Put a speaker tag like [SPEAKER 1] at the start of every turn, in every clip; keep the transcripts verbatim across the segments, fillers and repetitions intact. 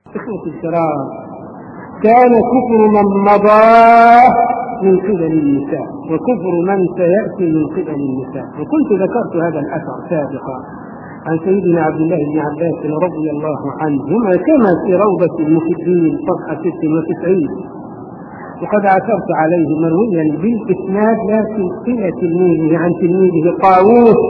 [SPEAKER 1] إخوة الكرام، كان كفر من مضى من قبل النساء وكفر من سيأتي من قبل النساء. وكنت ذكرت هذا الأثر سابقا عن سيدنا عبد الله بن عباس رضي الله عنهما كما في روضة المحبين صفحة ست وتسعين، وقد عثرت عليه مرويا بالإسناد لكن إلى تلميذه عن تلميذه طاووس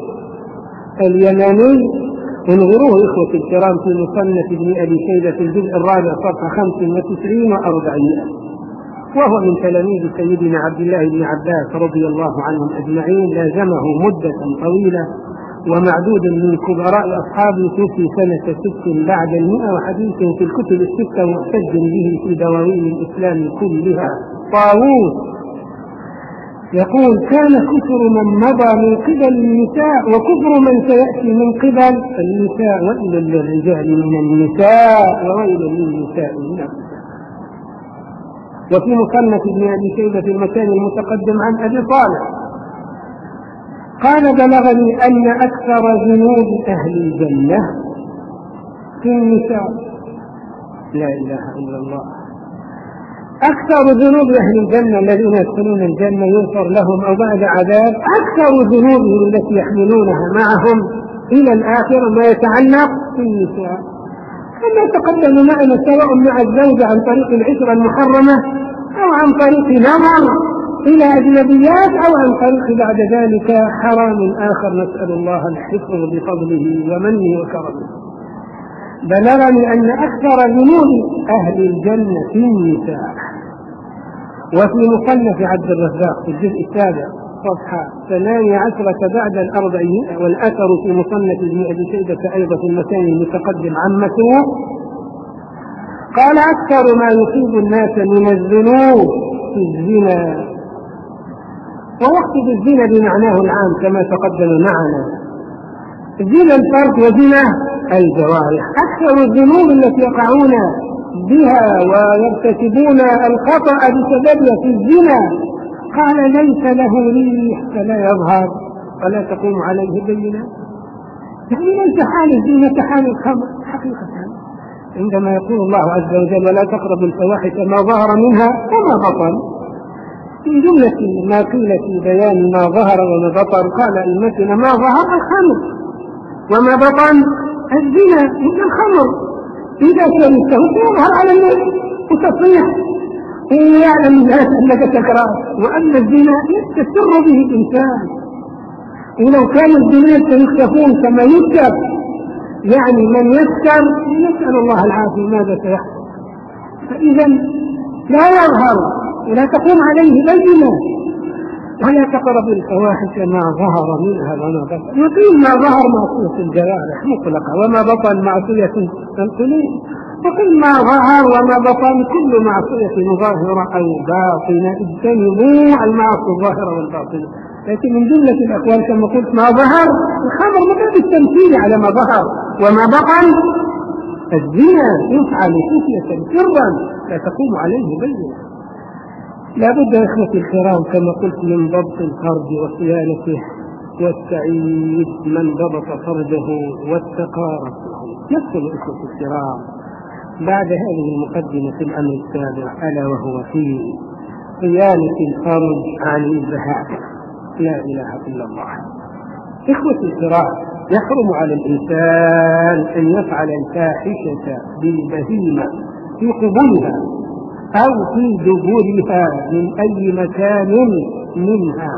[SPEAKER 1] اليماني. انظروه إخوة الكرام في مصنف ابن أبي شيبة في الجزء الرابع صفحة خمس وتسعين وأربعين، وهو من تلاميذ سيدنا عبد الله بن عباس رضي الله عنهم أجمعين، لازمه مدة طويلة ومعدود من كبراء أصحابه في سنة ست بعد المئة، وحديث في الكتب الستة محتج به في دواوين الإسلام كلها. طاووس يقول: كان كفر من مضى من قبل النساء وكفر من سيأتي من قبل النساء، وإلى للرجال من النساء وويل للنساء من الرجال. وفي مصنف ابن أبي شيبة في المكان المتقدم عن أبي صالح قال: بلغني أن أكثر ذنوب أهل الجنة في النساء. لا إله إلا الله. أكثر ذنوب أهل الجنة الذين يدخلون الجنة يغفر لهم أو بعد عذاب أكثر ذنوبهم التي يحملونها معهم إلى الآخرة ما يتعلق في النساء، كما تقدم معنا سواء مع الزوجة عن طريق العشرة المحرمة أو عن طريق نظر إلى أجنبيات أو عن طريق بعد ذلك حرام آخر، نسأل الله الحفظ بفضله ومنه وكرمه. بلغني أن أكثر ذنوب أهل الجنة في النساء. وفي مصنف عبد الرزاق في الجزء السابع صفحة ثمانية عشرة بعد الأربعين، والأثر في مصنف ابن أبي شيبة أيضا في المكان المتقدم عن مسروق قال: أكثر ما يصيب الناس من الذنوب في الزنا، ووقت الزنا بمعناه العام كما تقدم معنا، زنا الفرد وزنا الجوارح. أكثر الذنوب التي يقعون بها ويرتكبون الخطأ بسببها في الزنا قال: ليس له ريح فلا يظهر ولا تقوم عليه بينة. يعني ليس حال الزنا كحال الخمر حقيقة، عندما يقول الله عز وجل: ولا تقربوا الفواحش ما ظهر منها وما بطن. في جملة ما قيل في بيان ما ظهر وما بطن قال المتن: ما ظهر الخمر وما بطن الزنا مثل الخمر، إذا شربته سيظهر على الناس وتصيح ويعلم الناس أنك تكره. وأما الزنا يستسر به الإنسان، ولو كان الزنا سيكتفون كما يكتب يعني من يسكر، نسأل الله العافية ماذا سيحصل؟ فإذا لا يظهر ولا تقوم عليه بينة. ولا تقرب الفواحش ما ظهر منها وما بطن. يقيم ما ظهر معصية الجوارح مطلقة وما بطن معصية القلوب، وقل ما ظهر وما بطن كل معصية ظاهرة أو باطنة. اجتنبوا المعاصي الظاهرة والباطنة. لكن من جملة الأقوال كما قلت ما ظهر الخمر مجرد التمثيل على ما ظهر، وما بطن الزنا يفعل خفية سرا لا تقوم عليه بينة. لا بد يا إخوتي الكرام كما قلت من ضبط الفرج وصيانته، والسعيد من ضبط فرجه واتقى ربه. نسأل إخوتي الكرام بعد هذه المقدمة في الأمر السابع ألا وهو في صيانة الفرج عن الزهاء. لا إله إلا الله. إخوتي الكرام، يحرم على الإنسان أن يفعل الفاحشة بالبهيمة في قبولها أو في دبورها من أي مكان منها،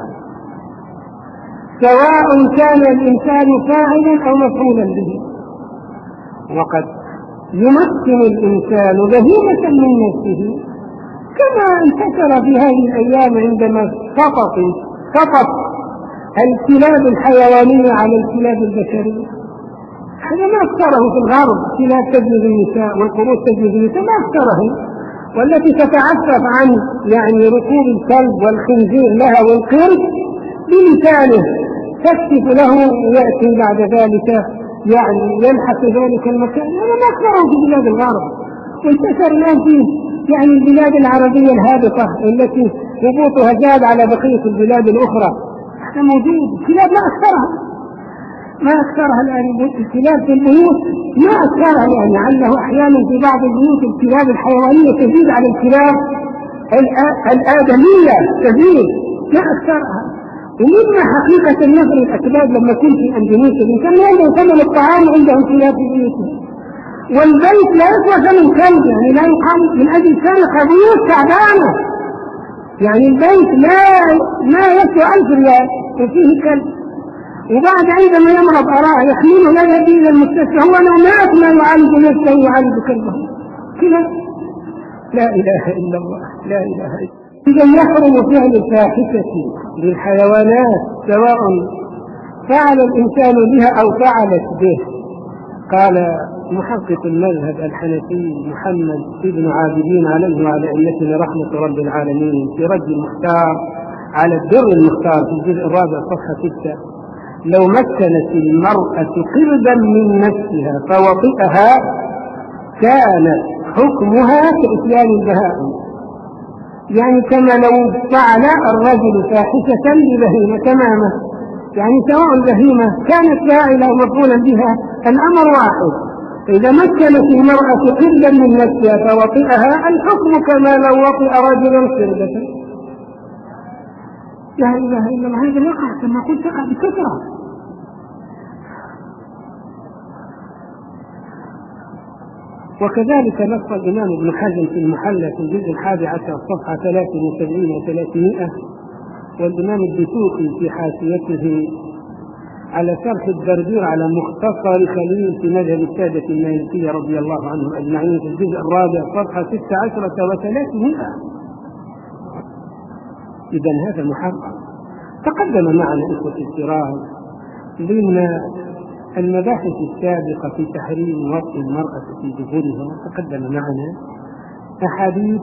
[SPEAKER 1] سواء كان الإنسان فاعلا أو مفعولا به. وقد يمكن الإنسان بهيمة من نفسه كما انتشر في هذه الأيام عندما سقط سقط الكلاب الحيوانية على الكلاب البشرية. هذا ما أكثره في الغرب، كلاب تجلد النساء والقرود تجلد النساء، ما أكثره. والتي تتعفف عن يعني ركوب الكلب والخنزير لها والقرد بلسانه تكشف له ويأتي بعد ذلك يعني يلحق ذلك المكان. هذا ما أكثره في بلاد الغرب، وانتشر الآن في يعني البلاد العربية الهابطة التي هبوطها زاد على بقية البلاد الأخرى. هذا موجود، كلاب ما أكثرها. ما أكثرها الآن الكلاب في البيوت، ما أكثرها يعني، لعله أحيانا في بعض البيوت الكلاب الحيوانية تزيد على الكلاب الآدمية تزيد، ما أكثرها. ومما حقيقة نفر الأكباد لما كنت في أندونيسيا كان عنده ثمن الطعام عندهم كلاب في بيوتهم، والبيت لا يسوى ثمن كلب، يعني لا يقام من أجل سرقة بيوت تعبانة، يعني البيت لا ما يسوى ألف ريال وفيه كلب، وبعد عندما يمرض أراه يحمله لا يأتي إلى المستشفى، هو لو مات ما يعالج نفسه يعالج كلبه كذا. لا إله إلا الله، لا إله إلا الله. إذا يحرم فعل الفاحشة للحيوانات سواء فعل الإنسان بها أو فعلت به. قال محقق المذهب الحنفي محمد بن عابدين عليه وعلى أئمتنا رحمة رب العالمين في رد المختار على الدر المختار في الجزء الرابع صفحة ستة: لو مكنت المرأة قربا من نفسها فوطئها كان حكمها كإتيان البهائم، يعني كما لو فعل الرجل فاحشة ببهيمة تماما، يعني سواء البهيمة كانت فاعلة ومفعولا بها الأمر واحد. إذا مكنت المرأة قربا من نفسها فوطئها الحكم كما لو وطئ رجلا قربة. لا إله إلا الله. هذا يقع كما قلت يقع بكثرة. وكذلك نص الإمام ابن حزم في المحلى في الجزء الحادي عشر صفحة ثلاث وسبعين وثلاثمائة، والإمام الدسوقي في حاشيته على شرح الدردير على مختصر خليل في مذهب السادة المالكية رضي الله عنهم أجمعين في الجزء الرابع صفحة ست عشرة وثلاثمائة. إذن هذا محرم. تقدم معنا إخوة الكرام ضمن المباحث السابقة في تحريم وطئ المرأة في دبرها، تقدم معنا أحاديث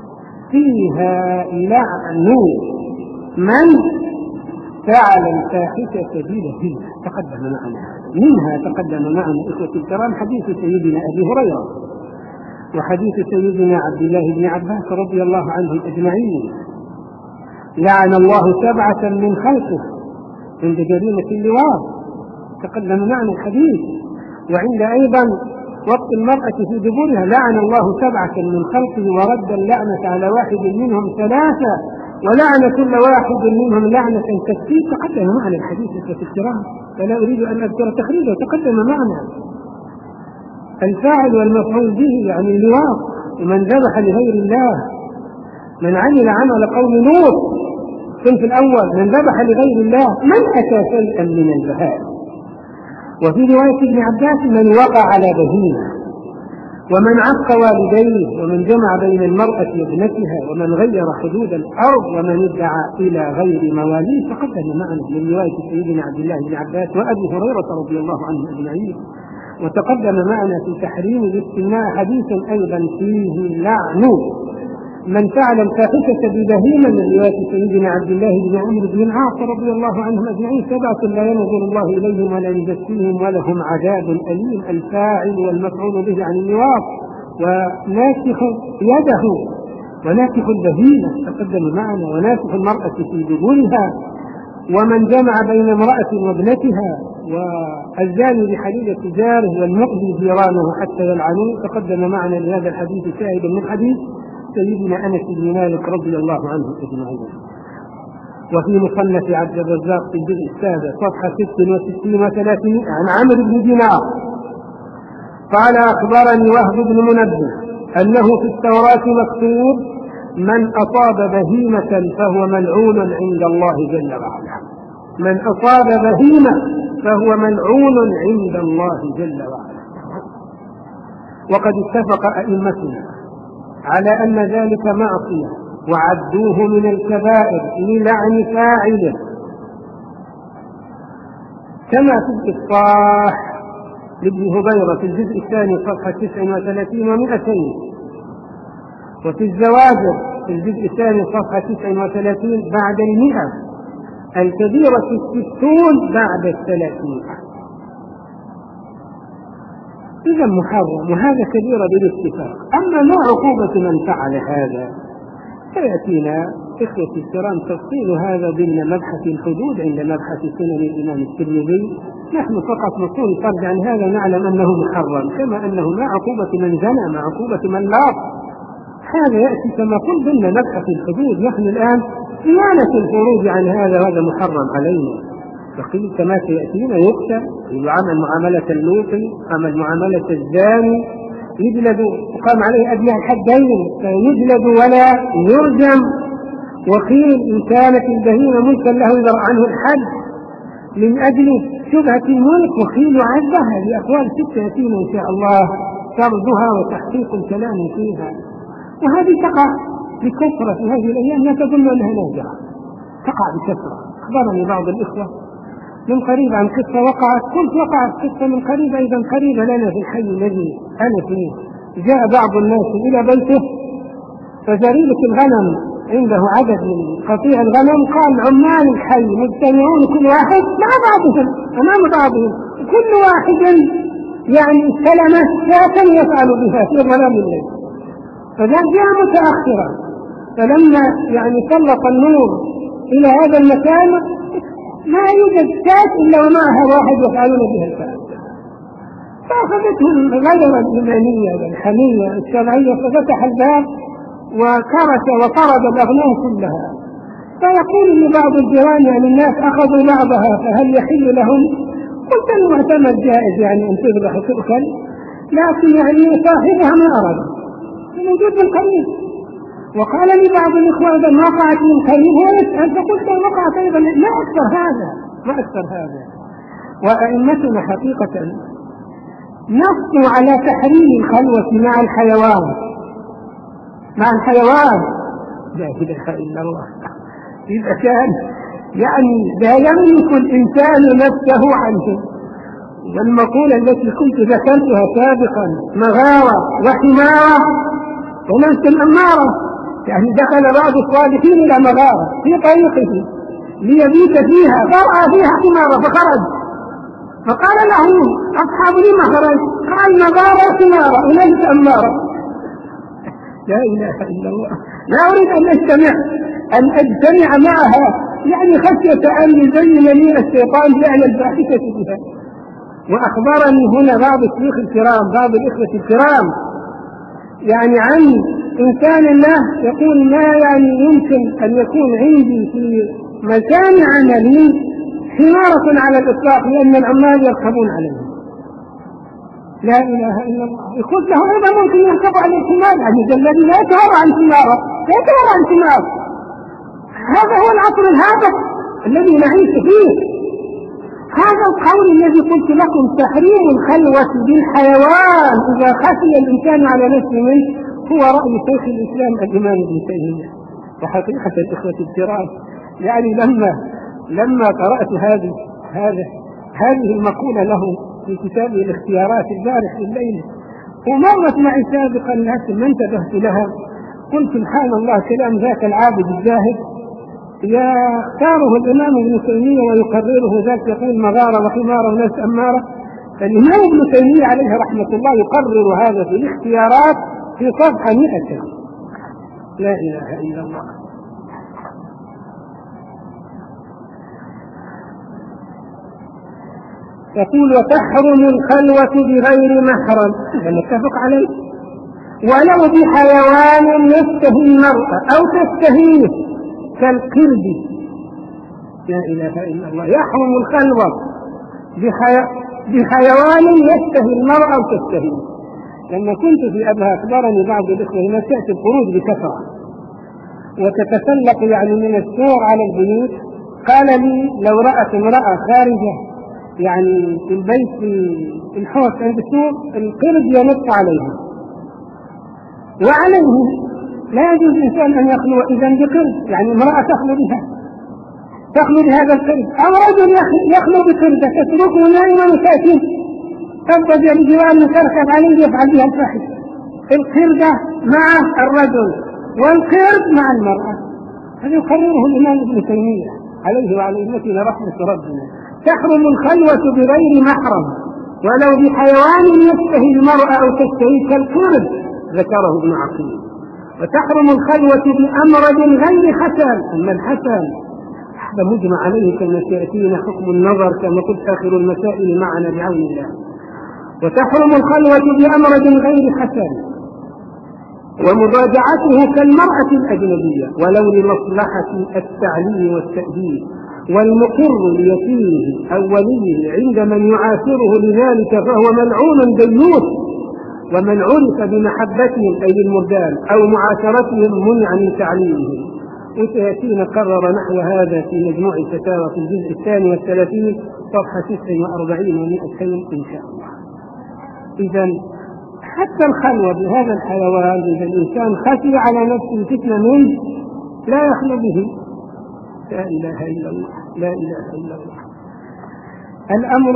[SPEAKER 1] فيها لعن من فعل الفاحشة ببهيمة، تقدم معنا. منها تقدم معنا إخوة الكرام حديث سيدنا أبي هريرة وحديث سيدنا عبد الله بن عباس رضي الله عنهم أجمعين: لعن الله سبعة من خلقه عند جريمة اللواط، تقدم معنا الحديث. وعند أيضا وطئ المرأة في دبرها: لعن الله سبعة من خلقه ورد اللعنة على واحد منهم ثلاثة ولعن كل واحد منهم لعنة تكفيه، تقدم معنا الحديث في الكرام، فلا أريد أن أذكر تخريجه، تقدم معنا. الفاعل والمفعول به يعني اللواط، ومن ذبح لغير الله، من عمل عمل قوم لوط في الأول، من ذبح لغير الله، من أتى شيئا من البهائم. وفي رواية ابن عباس: من وقع على بهيمة، ومن عق والديه، ومن جمع بين المرأة وابنتها، ومن غير حدود الأرض، ومن ادعى إلى غير مواليه. تقدم معنا من رواية سيدنا عبد الله بن عباس وأبي هريرة رضي الله عنه أجمعين. وتقدم معنا في تحريم الاستماع حديثا أيضا فيه لعن من فعل الفاحشة ببهيمة من رواية سيدنا عبد الله بن عمرو بن العاص رضي الله عنهم أجمعين: سبعة لا ينظر الله إليهم ولا يزكيهم ولهم عذاب أليم. الفاعل والمفعول به عن اللواط، وناسخ يده، وناسخ البهيمة تقدم معنا، وناسخ المرأة في دبرها، ومن جمع بين امرأة وابنتها، والزاني بحليلة جاره، والمؤذي جيرانه حتى يلعنوه. تقدم معنا لهذا الحديث شاهد من حديث سيدنا أنس بن مالك رضي الله عنه أجمعين. وفي مصنف عبد الرزاق في الجزء السابع صفحة ست وستين وثلاثمائة عن عمرو بن دينار قال: أخبرني وهب بن منبه أنه في التوراة مكتوب: من أصاب بهيمة فهو ملعون عند الله جل وعلا. من أصاب بهيمة فهو ملعون عند الله جل وعلا. وقد اتفق أئمتنا على أن ذلك معصية، وعدوه من الكبائر للعن فاعله، كما في الإصلاح لابن هبيرة في الجزء الثاني صفحة تسع وثلاثين ومئتين، وفي الزواجر في الجزء الثاني صفحة تسع وثلاثين بعد المئة، الكبيرة الستون بعد الثلاثين. إذا محرم، وهذا كبيرة بالاتفاق. أما ما عقوبة من فعل هذا فيأتينا إخوتي الكرام تفصيل هذا ضمن مبحث الحدود عند مبحث سنن الإمام الترمذي. نحن فقط نقول فرد عن هذا نعلم أنه محرم، كما أنه مع عقوبة من زنى مع عقوبة من لاط. هذا يأتي كما قلت ضمن مبحث الحدود. نحن الآن صيانة الخروج عن هذا وهذا محرم علينا. فقيل كما سيأتينا يقتل، يعامل معاملة اللوطي، يعامل معاملة الزاني، يجلد وقام عليه أدنى الحدين فيجلد ولا يرجم. وقيل إن كانت البهيمة ملكا له يدرأ عنه الحد من أجل شبهة الملك. وقيل يعذبها لأقوال ستة يأتينا إن شاء الله سردها وتحقيق الكلام فيها. وهذه تقع بكثرة في هذه الأيام، لا تظن أنها نادرة، تقع بكثرة. أخبرني بعض الإخوة من قريب عن قصة وقعت، قلت وقعت قصة من قريب أيضا قريبة لنا في الحي الذي أنا فيه. جاء بعض الناس إلى بيته فزريبة الغنم عنده عدد من قطيع الغنم، قال عمال الحي مجتمعون كل واحد مع بعضهم أمام بعضهم، كل واحد يعني استلم شاة يفعل بها في ظلام الليل. فجاء متأخرا، فلما يعني سلط النور إلى هذا المكان ما يوجد شاة إلا ومعها واحد يفعلون بها الفعل. فأخذتهم غير الإيمانية والحمية الشرعية، ففتح الباب وكرس وطرد الأغنام كلها. فيقول لبعض الجيران يعني الناس أخذوا بعضها فهل يحل لهم؟ قلت المعتمد جائز يعني أن تذبح وتؤكل، لكن يعني صاحبها ما أراد، موجود من قريب. وقال لي بعض الإخوة إذا وقعت من قريب هو يسأل، فقلت وقعت أيضا، ما أكثر هذا ما أكثر هذا. وأئمتنا حقيقة نصوا على تحريم الخلوة مع الحيوان مع الحيوان لا إله إلا الله. إذا كان يعني لا يملك الإنسان نفسه عنه. والمقولة التي كنت ذكرتها سابقا مغارة وحمارة ونفس الأمارة، يعني دخل بعض الصالحين إلى مغارة في طريقه ليبيت فيها، فرأى فيها حمارة فخرج، فقال له أصحاب لما خرج؟ قال مغارة حمارة ونفس أمارة. لا إله إلا الله. لا أريد أن أجتمع أن أجتمع معها يعني خشية أن يزين لي الشيطان فعل الفاحشة بها. وأخبرني هنا بعض الشيوخ الكرام بعض الإخوة الكرام يعني عن إنسان الله يقول ما يعني يمكن أن يكون عندي في مكان عملي حمارة على الإطلاق لأن العمال يركبون عليها. لا إله إلا الله. يقول له أيضا ممكن يركب على الحمار، يعني الذي لا يتهرى عن حمارة لا يتهرى عن حمار. هذا هو العصر الهابط الذي نعيش فيه. هذا القول الذي قلت لكم تحريم الخلوة بالحيوان إذا خشي الإنسان على نفسه منه هو رأي شيخ الإسلام الإمام ابن تيمية. وحقيقة الإخوة الكرام يعني لما لما قرأت هذه هذه هذه المقولة له في كتابه الاختيارات البارح الليل ومرت معي سابقا لكن ما انتبهت لها، قلت سبحان الله كلام ذاك العابد الزاهد يختاره الإمام ابن تيمية ويقرره ذاك، يقول مغارة وحمارة وناس أمارة. فالإمام ابن تيمية عليه رحمة الله يقرر هذا في الاختيارات في صفحة مئة. لا إله إلا الله. يقول وتحرم الخلوة بغير محرم، نتفق عليه، ولو بحيوان يشتهي المرأة أو تشتهيه كالقرد. لا إله إلا الله. يحرم الخلوة بحي... بحيوان يشتهي المرأة أو تشتهيه. لما كنت في أبها أخبرني بعض الإخوة هنا تأتي الخروج بكثرة وتتسلق يعني من السور على البيوت، قال لي لو رأت امرأة خارجة يعني في البيت في الحوش عند السور القرد ينط عليها، وعليه لا يجوز الإنسان أن يخلو إذا بقرد، يعني امرأة تخلو بها تخلو بهذا القرد، أو رجل يخلو بقردة تتركه نائما وتأتيه تبدأ بجوار تركب عليه يفعل بها الفاحشة. القردة مع الرجل والقرد مع المرأة. هذا يقرره الإمام ابن تيمية عليه وعلى أمتنا رحمة ربنا. تحرم الخلوة بغير محرم ولو بحيوان يشتهي المرأة أو تشتهي كالقرد، ذكره ابن عقيل. وتحرم الخلوة بأمرد غير حسن. أما الحسن هذا مجمع عليه كما سيأتينا حكم النظر كما قلت آخر المسائل معنا بعون الله. وتحرم الخلوة بأمرد غير حسن ومضاجعته كالمرأة الأجنبية ولو لمصلحة التعليم والتأديب، والمقر ليتيمه أو وليه عند من يعاشره لذلك فهو ملعون ديوث، ومن عرف بمحبتهم أي بالمردان أو معاشرتهم منع من تعليمهم. وسيأتينا قرر نحو هذا في مجموع الفتاوى في الجزء الثاني والثلاثين صفحة ستة وأربعين ومئتين إن شاء الله. إذا حتى الخلوة بهذا الحيوان إذا الإنسان خشي على نفسه فتنة منه لا يخلو به. لا إله إلا الله، لا إله إلا الله. الأمر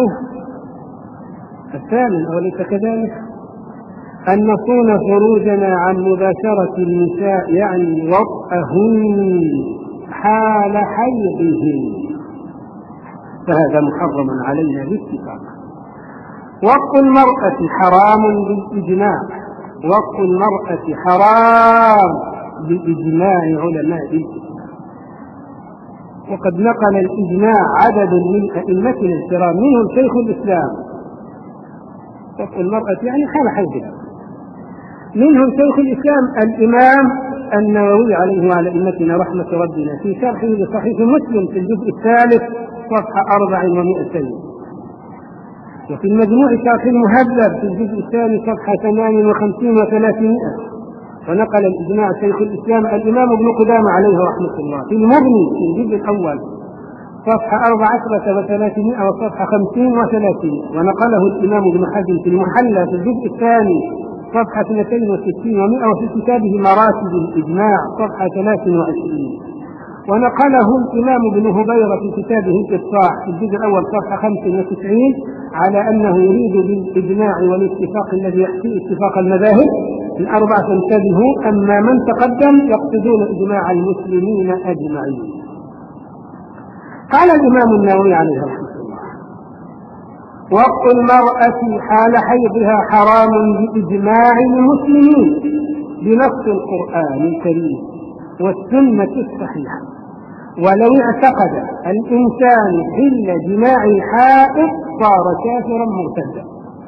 [SPEAKER 1] الثامن أوليس كذلك أن نصون فروجنا عن مباشرة النساء يعني وطئهن حال حيضهن، فهذا محرم علينا باتفاق. وطء المرأة حرام بالإجماع، وطء المرأة حرام بإجماع علماء الإسلام. وقد نقل الإجماع عدد من أئمتنا الكرام منهم شيخ الإسلام، وطء المرأة يعني حال حيضها، منهم شيخ الإسلام الإمام النووي عليه وعلى أئمتنا رحمة ربنا في شرحه لصحيح مسلم في الجزء الثالث صفحة أربع ومئتين، وفي المجموع شرح المهذب في الجزء الثاني صفحة ثمان وخمسين وثلاثمائة. ونقل الإجماع شيخ الإسلام الإمام ابن قدامة عليه رحمة الله في المغني في الجزء الأول صفحة أربع عشرة وثلاثمائة وصفحة خمسين وثلاثين. ونقله الإمام ابن حزم في المحلى في الجزء الثاني صفحة اثنتين وستين ومئة، وفي كتابه مراتب الإجماع صفحة ثلاث وعشرين. ونقله الإمام ابن هبيرة في كتابه الإفصاح في الجزء الأول صفحة خمس وتسعين على أنه يريد بالإجماع والاتفاق الذي يحكي اتفاق المذاهب الأربعة فانتبهوا. أما من تقدم يقصدون إجماع المسلمين أجمعين. قال الإمام النووي عليه رحمة الله: وطء المرأة حال حيضها حرام بإجماع المسلمين بنص القرآن الكريم والسنة الصحيحة. ولو اعتقد الإنسان حل جماع الحائض صار كافرا مرتدا.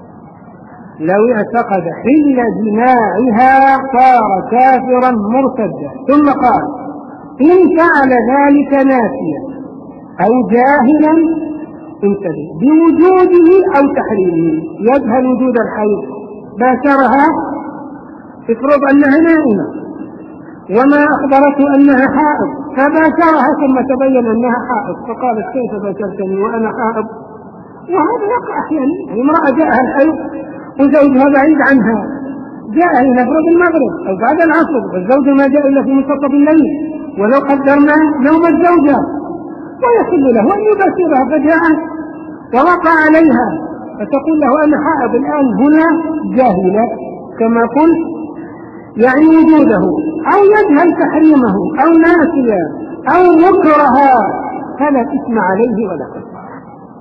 [SPEAKER 1] لو اعتقد حل جماعها صار كافرا مرتدا. ثم قال: إن فعل ذلك ناسيا أو جاهلا انتبه بوجوده أو تحريمه. يجهل وجود الحيض باشرها، افرض أنها نائمة وما أخبرته أنها حائض فباشرها ثم تبين أنها حائض فقالت: كيف باشرتني وأنا حائض؟ وهذا يقع أحيانا. امرأة جاءها الحيض وزوجها بعيد عنها، جاء لنفرض المغرب أو بعد العصر والزوج ما جاء إلا في منتصف الليل، ولو قدرنا نوم الزوجة ويحل له أن يباشرها، فجاء ووقع عليها فتقول له: أنا حائض. الآن هنا جاهلة كما قلت يعني وجوده، أو يجهل تحريمه، أو ناسيا، أو مكرها، فلا إثم عليه ولا كفارة.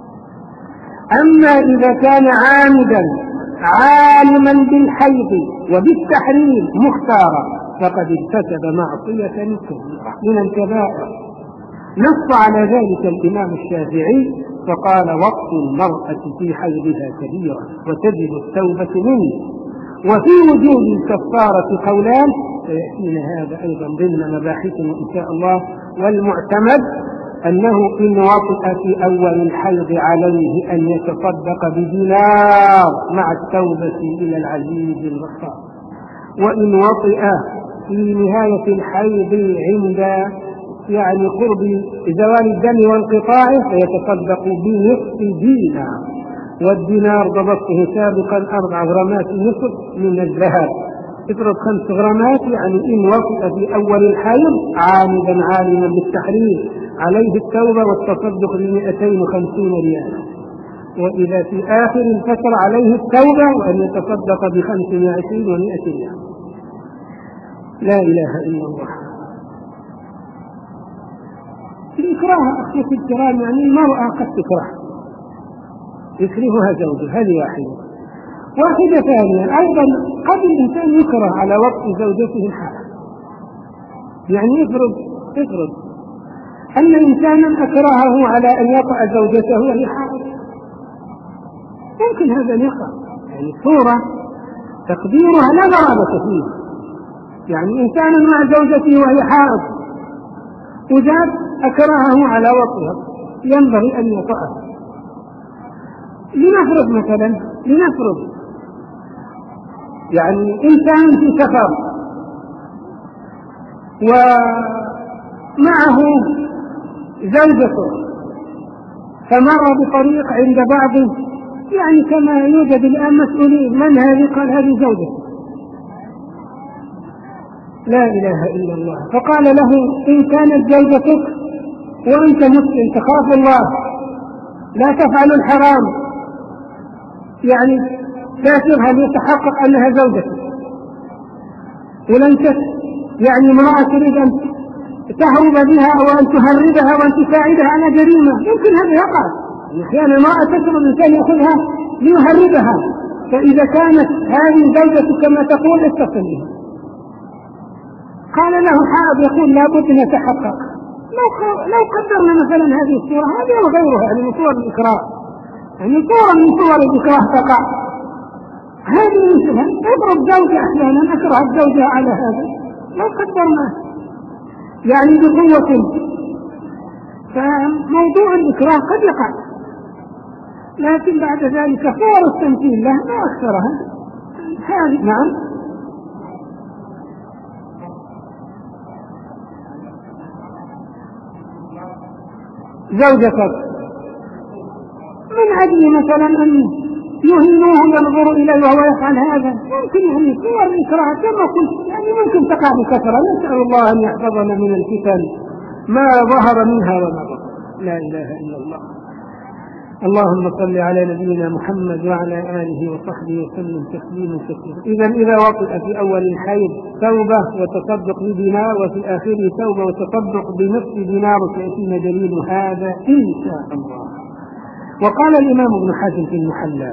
[SPEAKER 1] أما إذا كان عامدا عالما بالحيض وبالتحريم مختارا فقد ارتكب معصية كبيرة من الكبائر. نص على ذلك الإمام الشافعي فقال: وطء المرأة في حيضها كبيرة وتجب التوبة منه. وفي وجود الكفارة قولان سيأتينا هذا أيضا ضمن مباحثنا إن شاء الله. والمعتمد أنه إن وطئ في أول الحيض عليه أن يتصدق بدينار مع التوبة إلى العزيز الغفار، وإن وطئ في نهاية الحيض عند يعني قرب زوال الدم وانقطاعه فيتصدق بنصف دينار، والدينار ضبطه سابقا أربع غرامات نصف من الذهب. افرض خمس غرامات، يعني إن وطئ في أول الحيض عامدا عالما بالتحريم عليه التوبة والتصدق بمئتين وخمسين ريالا، وإذا في آخر الفترة عليه التوبة وأن يتصدق بخمس وعشرين ومئة ريال. لا إله إلا الله. الإكراه أخوتي الكرام يعني المرأة قد تكره يكرهها زوجها، هذه واحدة. واحدة ثانية أيضا قد الإنسان يكره على وطء زوجته الحائض، يعني افرض افرض أن إنسانا أكرهه على أن يطأ زوجته وهي حائض، ممكن هذا يقع، يعني صورة تقديرها لا غرابة فيه، يعني إنسان مع زوجته وهي حائض وجاب أكرهه على وطئها ينبغي أن يطأها. لنفرض مثلا لنفرض يعني إنسان في سفر ومعه زوجته فمر بطريق عند بعض، يعني كما يوجد الآن مسؤولين، من هذه؟ قال هذه زوجته. لا إله إلا الله. فقال له إن كانت زوجتك وأنت مسلم تخاف الله لا تفعل الحرام، يعني كافرها ليتحقق أنها زوجتك، ولن يعني امرأة تريد أن تهرب بها أو أن تهربها وأن تساعدها على جريمة، يمكن هذا يقع. أحيانا امرأة تشرب الإنسان يأخذها ليهربها، فإذا كانت هذه زوجتك كما تقول اتصل بها. قال له حائض يقول لابد أن يتحقق. لو لو قدرنا مثلا هذه الصورة هذه وغيرها يعني من صور الإكراه، يعني صورة من صور الإكراه تقع، هذه مثلها اضرب زوجة أحيانا أكره الزوجة على هذا لو قدرنا يعني بقوة، فموضوع الإكراه قد يقع، لكن بعد ذلك صور التمثيل له ما أكثرها هذه. نعم زوجتك من أجل مثلا أن يهينوه ينظر إليه وهو يفعل هذا، ممكن يعني صور الإكراه كما قلت يعني ممكن تقع بكثرة. نسأل الله أن يحفظنا من الفتن ما ظهر منها وما بطن. لا إله إلا الله. اللهم صل على نبينا محمد وعلى آله وصحبه وسلم تسليما كثيرا. إذا إذا وطئ في أول الحيض توبة وتصدق بدينار، وفي آخره توبة وتصدق بنصف دينار، وسيأتينا دليل هذا إن شاء الله. وقال الإمام ابن حزم في المحلى: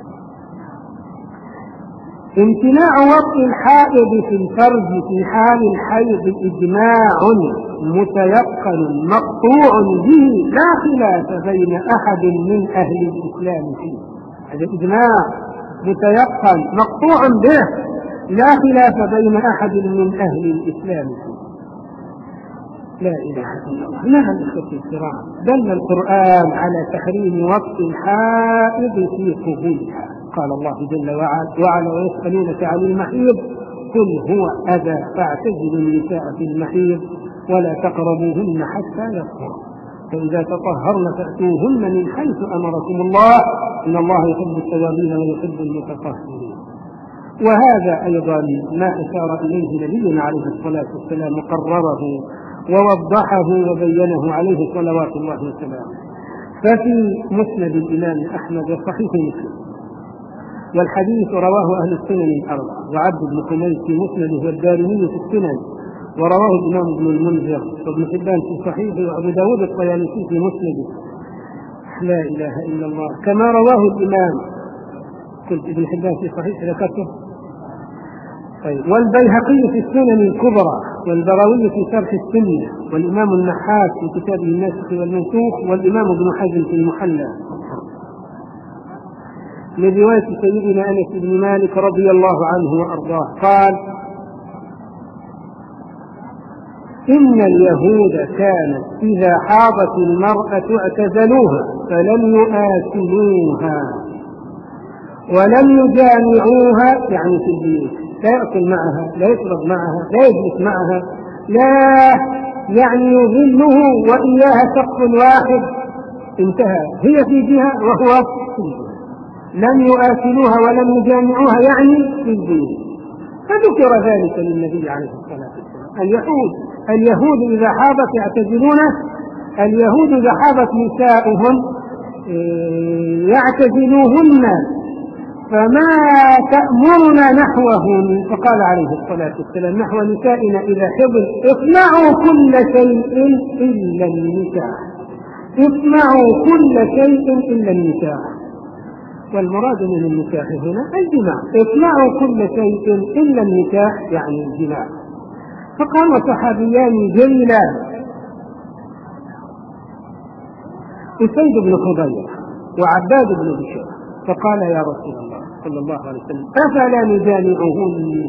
[SPEAKER 1] امتناع وطئ الحائض في الفرج في حال الحيض إجماع متيقن مقطوع به لا خلاف بين أحد من أهل الإسلام فيه. هذا إجماع متيقن مقطوع به لا خلاف بين أحد من أهل الإسلام فيه. لا إله إلا الله. نعم إخوتي الكرام، دل القرآن على تحريم وطئ الحائض في قبولها. قال الله جل وعلا: ويسألونك عن المحيض قل هو أذى فاعتزلوا النساء في المحيض ولا تقربوهن حتى يطهرن فإذا تطهرن فأتوهن من حيث أمركم الله إن الله يحب التوابين ويحب المتطهرين. وهذا أيضا ما أشار إليه نبينا عليه الصلاة والسلام وقرره ووضحه وبينه عليه صلوات الله وسلامه. ففي مسند الإمام أحمد وصحيح مسلم، والحديث رواه أهل السنن الأربعة، وعبد بن حميد في مسنده والدارمي في السنن، ورواه الإمام ابن المنذر وابن حبان في صحيحه، وأبو داود الطيالسي في مسنده. لا إله إلا الله. كما رواه الإمام قلت ابن حبان في صحيح ذكرته، طيب، والبيهقي في السنن الكبرى، والبراوي في شرح السنة، والإمام النحاس في كتابه الناسخ والمنسوخ، والإمام ابن حزم في المحلى من رواية سيدنا أنس بن مالك رضي الله عنه وأرضاه قال: إن اليهود كانت إذا حاضت المرأة اعتزلوها فلم يآكلوها ولم يجامعوها، يعني في البيوت لا يأكل معها لا يشرب معها لا يجلس معها، لا يعني يظله وإياها سقف واحد انتهى، هي في جهة وهو في جهة. لم يآكلوها ولم يجامعوها يعني في البيت. فذكر ذلك للنبي عليه الصلاة والسلام. اليهود اليهود إذا حاضت يعتزلونه، اليهود إذا حاضت نساؤهم يعتزلوهن، فما تأمرنا نحوهن؟ فقال عليه الصلاة والسلام نحو نسائنا إذا حضن: اصنعوا كل شيء إلا النكاح، اصنعوا كل شيء إلا النكاح. والمراد من النكاح هنا الجماع، اصنعوا كل شيء إلا النكاح يعني الجماع. فقام صحابيان جليلان أسيد بن حضير وعباد بن بشير، فقال يا رسول الله صلى الله عليه وسلم أفلا نجامعهن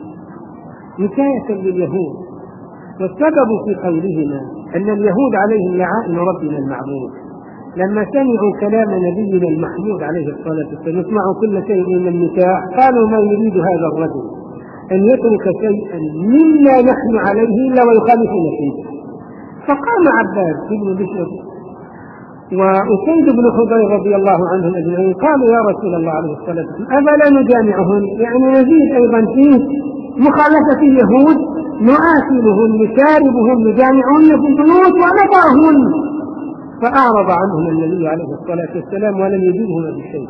[SPEAKER 1] نكاية لليهود؟ والسبب في قولهما أن اليهود عليهم لعائن ربنا المعبود لما سمعوا كلام نبينا المحمود عليه الصلاة والسلام يسمعوا كل شيء من النكاح قالوا ما يريد هذا الرجل أن يترك شيئا مما نحن عليه إلا ويخالفنا فيه. فقام عباد بن بشر وأسيد بن حضير رضي الله عنهم أجمعين قالوا يا رسول الله عليه الصلاة والسلام أفلا نجامعهن، يعني نزيد أيضا فيه مخالفة اليهود، نآكلهن نشاربهن نجامعهن في البيوت ونضعهن. فأعرض عنهم النبي عليه الصلاة والسلام ولم يجدهما بشيء،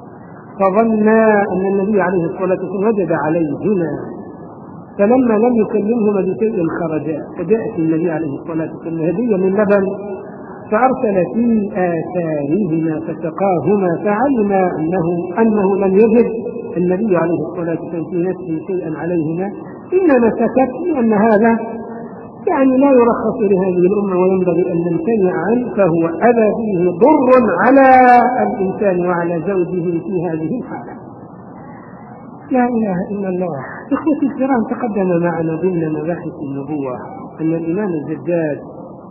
[SPEAKER 1] فظنا أن النبي عليه الصلاة والسلام وجد عليهما، فلما لم يكلمهما بشيء خرجا. فجاءت النبي عليه الصلاة والسلام هدية من لبن فأرسل في آثارهما فسقاهما، فعلم أنه, أنه لم يجد النبي عليه الصلاة والسلام في نفسه شيئا عليهما، إنما سكت لأن هذا يعني لا يرخص لهذه الأمة وينبغي أن نمتنع عنه، فهو أذى فيه ضر على الإنسان وعلى زوجه في هذه الحالة. لا إله إلا الله. إخوتي الكرام، تقدم معنا ضمن مباحث النبوة أن الإمام الزجاج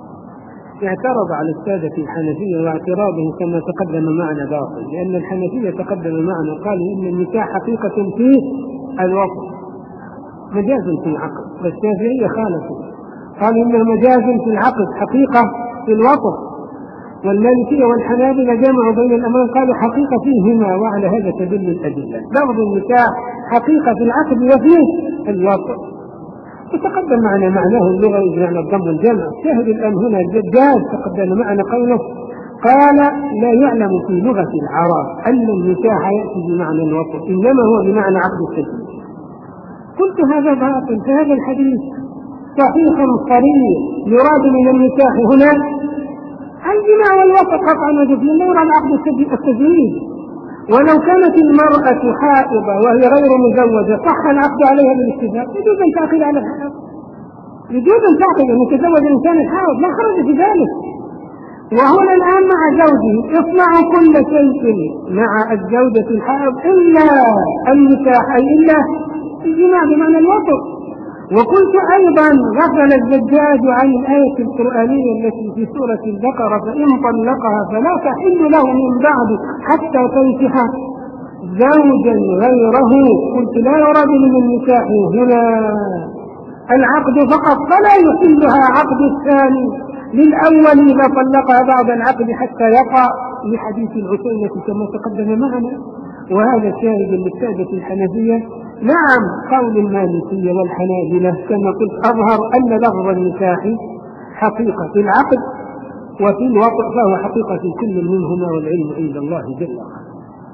[SPEAKER 1] اعترض على السادة الحنفية، واعتراضه كما تقدم معنا باطل، لأن الحنفية تقدم معنا قالوا إن النكاح حقيقة في الوطن مجاز في العقد، والشافعية خالفوا قالوا إنه مجاز في العقد حقيقة في الوطن، والمالكية والحنابلة جمعوا بين الأمرين قالوا حقيقة فيهما، وعلى هذا تدل الأدلة. لفظ النكاح حقيقة في العقد وفي الوطن، وتقدم معنا معناه اللغوي بمعنى الضم والجمع. شاهد الآن هنا الزجاج تقدم معنا قوله قال لا يعلم في لغة العرب أن النكاح يأتي بمعنى الوطن، إنما هو بمعنى عقد التزويج. قلت هذا باطل، فهذا الحديث صحيح صريح، يراد من النكاح هنا الجماع والوطن قطعا وجزما، لا يراد عقد التزويج. ولو كانت المرأة حائضة وهي غير مزوجة صح العقد عليها بالاتفاق، يجوز أن تعقد على الحائض، يجوز أن تعقد أن يتزوج الإنسان الحائض، لا حرج في ذلك. وهنا الآن مع زوجه يصنع كل شيء مع الزوجة الحائض إلا النكاح، أي إلا الجماع بمعنى الوطن. وقلت أيضا غفل الزجاج عن الآية القرآنية التي في سورة البقرة فإن طلقها فلا تحل له من بعد حتى تنكح زوجا غيره. قلت لا يراد من النكاح هنا العقد فقط، فلا يحلها عقد الثاني للأول إذا طلقها بعد العقد حتى يقع، لحديث العتيمة كما تقدم معنا. وهذا شاهد للسادة الحنفية. نعم قول المالكية والحنابلة كما قلت أظهر أن لفظ النكاح حقيقة في العقد وفي الوطء، فهو حقيقة في كل منهما، والعلم عند الله جل وعلا.